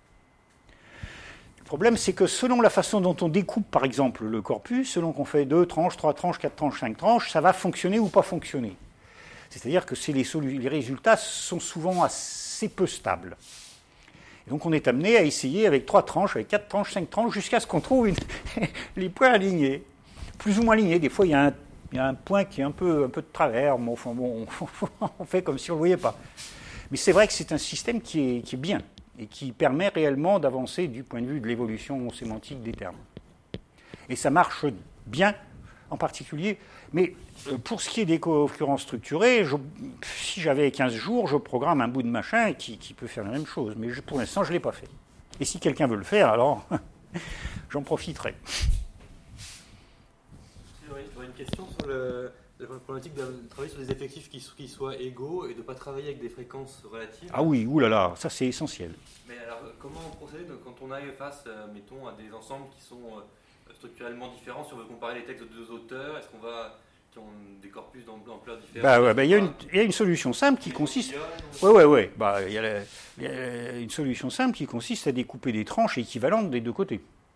Le problème, c'est que selon la façon dont on découpe, par exemple, le corpus, selon qu'on fait 2 tranches, 3 tranches, 4 tranches, 5 tranches, ça va fonctionner ou pas fonctionner. C'est-à-dire que les résultats sont souvent assez peu stables. Et donc on est amené à essayer avec 3 tranches, avec 4 tranches, 5 tranches, jusqu'à ce qu'on trouve les points alignés, plus ou moins alignés. Des fois, il y a un point qui est un peu de travers, mais enfin, on fait comme si on ne le voyait pas. Mais c'est vrai que c'est un système qui est bien et qui permet réellement d'avancer du point de vue de l'évolution sémantique des termes. Et ça marche bien, en particulier. Mais pour ce qui est des co-occurrences structurées, si j'avais 15 jours, je programme un bout de machin qui peut faire la même chose. Mais pour l'instant, je ne l'ai pas fait. Et si quelqu'un veut le faire, alors j'en profiterai. J'aurais une question sur la problématique de travailler sur des effectifs qui soient égaux et de ne pas travailler avec des fréquences relatives. Ah oui, oulala, ça c'est essentiel. Mais alors, comment procéder quand on arrive face, mettons, à des ensembles qui sont structurellement différents? Si on veut comparer les textes de 2 auteurs, est-ce qu'on va... qui ont des corpus d'ampleur différente? Il y a une solution simple qui consiste... Oui. Il y a une solution simple qui consiste à découper des tranches équivalentes des deux côtés.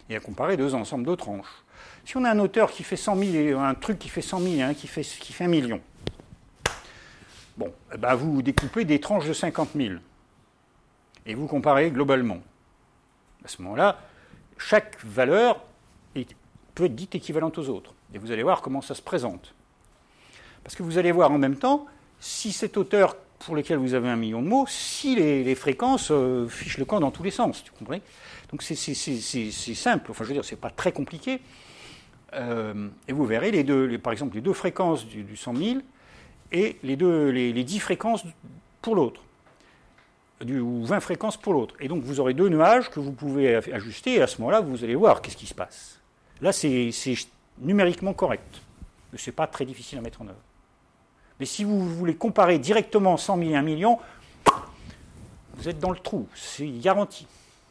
et à comparer deux ensembles de tranches. Si on a un auteur qui fait 100 000 et un truc qui fait 100 000 et un qui fait 1 million, bon, ben vous découpez des tranches de 50 000 et vous comparez globalement. À ce moment-là, chaque valeur peut être dite équivalente aux autres. Et vous allez voir comment ça se présente. Parce que vous allez voir en même temps, si cet auteur pour lequel vous avez 1 million de mots, si les fréquences fichent le camp dans tous les sens, tu comprends ? Donc c'est simple, enfin je veux dire, c'est pas très compliqué. Et vous verrez par exemple les deux fréquences du 100 000 et les 10 fréquences pour l'autre, ou 20 fréquences pour l'autre. Et donc vous aurez deux nuages que vous pouvez ajuster, et à ce moment-là, vous allez voir qu'est-ce qui se passe. Là, c'est numériquement correct. Ce n'est pas très difficile à mettre en œuvre. Mais si vous voulez comparer directement 100 000 et 1 million, vous êtes dans le trou, c'est garanti.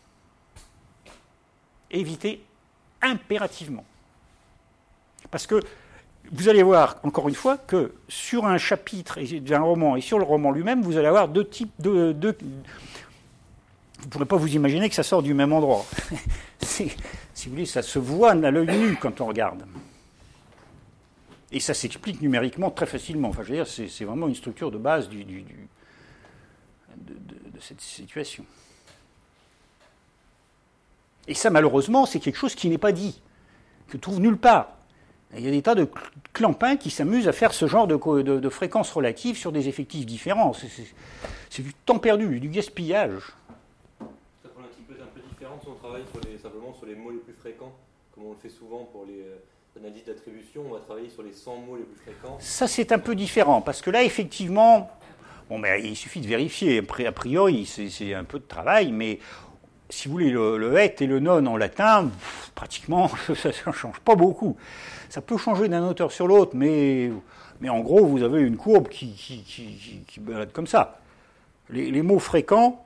Évitez impérativement. Parce que vous allez voir, encore une fois, que sur un chapitre d'un roman et sur le roman lui-même, vous allez avoir deux types de... Vous ne pourrez pas vous imaginer que ça sort du même endroit. Si vous voulez, ça se voit à l'œil nu quand on regarde. Et ça s'explique numériquement très facilement. Enfin, je veux dire, c'est vraiment une structure de base de cette situation. Et ça, malheureusement, c'est quelque chose qui n'est pas dit, que trouve nulle part. Il y a des tas de clampins qui s'amusent à faire ce genre de fréquences relatives sur des effectifs différents. C'est du temps perdu, du gaspillage. Ça prend un peu différent si on travaille simplement sur les mots les plus fréquents, comme on le fait souvent pour les analyses d'attribution. On va travailler sur les 100 mots les plus fréquents. Ça, c'est un peu différent, parce que là, effectivement, il suffit de vérifier. A priori, c'est un peu de travail, mais si vous voulez, le et et le non en latin, pratiquement, ça ne change pas beaucoup. Ça peut changer d'un auteur sur l'autre, mais en gros, vous avez une courbe qui balade comme ça. Les mots fréquents,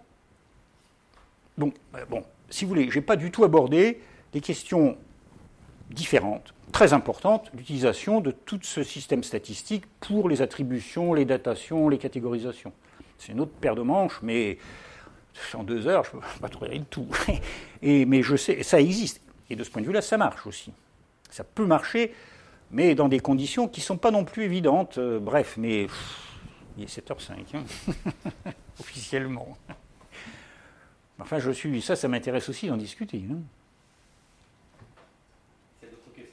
si vous voulez, je n'ai pas du tout abordé des questions différentes, très importantes, l'utilisation de tout ce système statistique pour les attributions, les datations, les catégorisations. C'est une autre paire de manches, mais en 2 heures, je ne peux pas trouver de tout. Mais je sais, ça existe. Et de ce point de vue-là, ça marche aussi. Ça peut marcher, mais dans des conditions qui ne sont pas non plus évidentes. Bref, mais il est 7h05, officiellement. Enfin, ça m'intéresse aussi d'en discuter. Hein. Il y a d'autres questions ?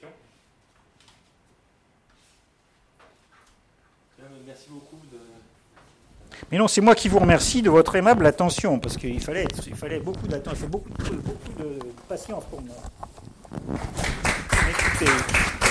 Merci beaucoup. Mais non, c'est moi qui vous remercie de votre aimable attention, parce qu'il fallait beaucoup d'attention, il faut beaucoup de patience pour moi. Écoutez.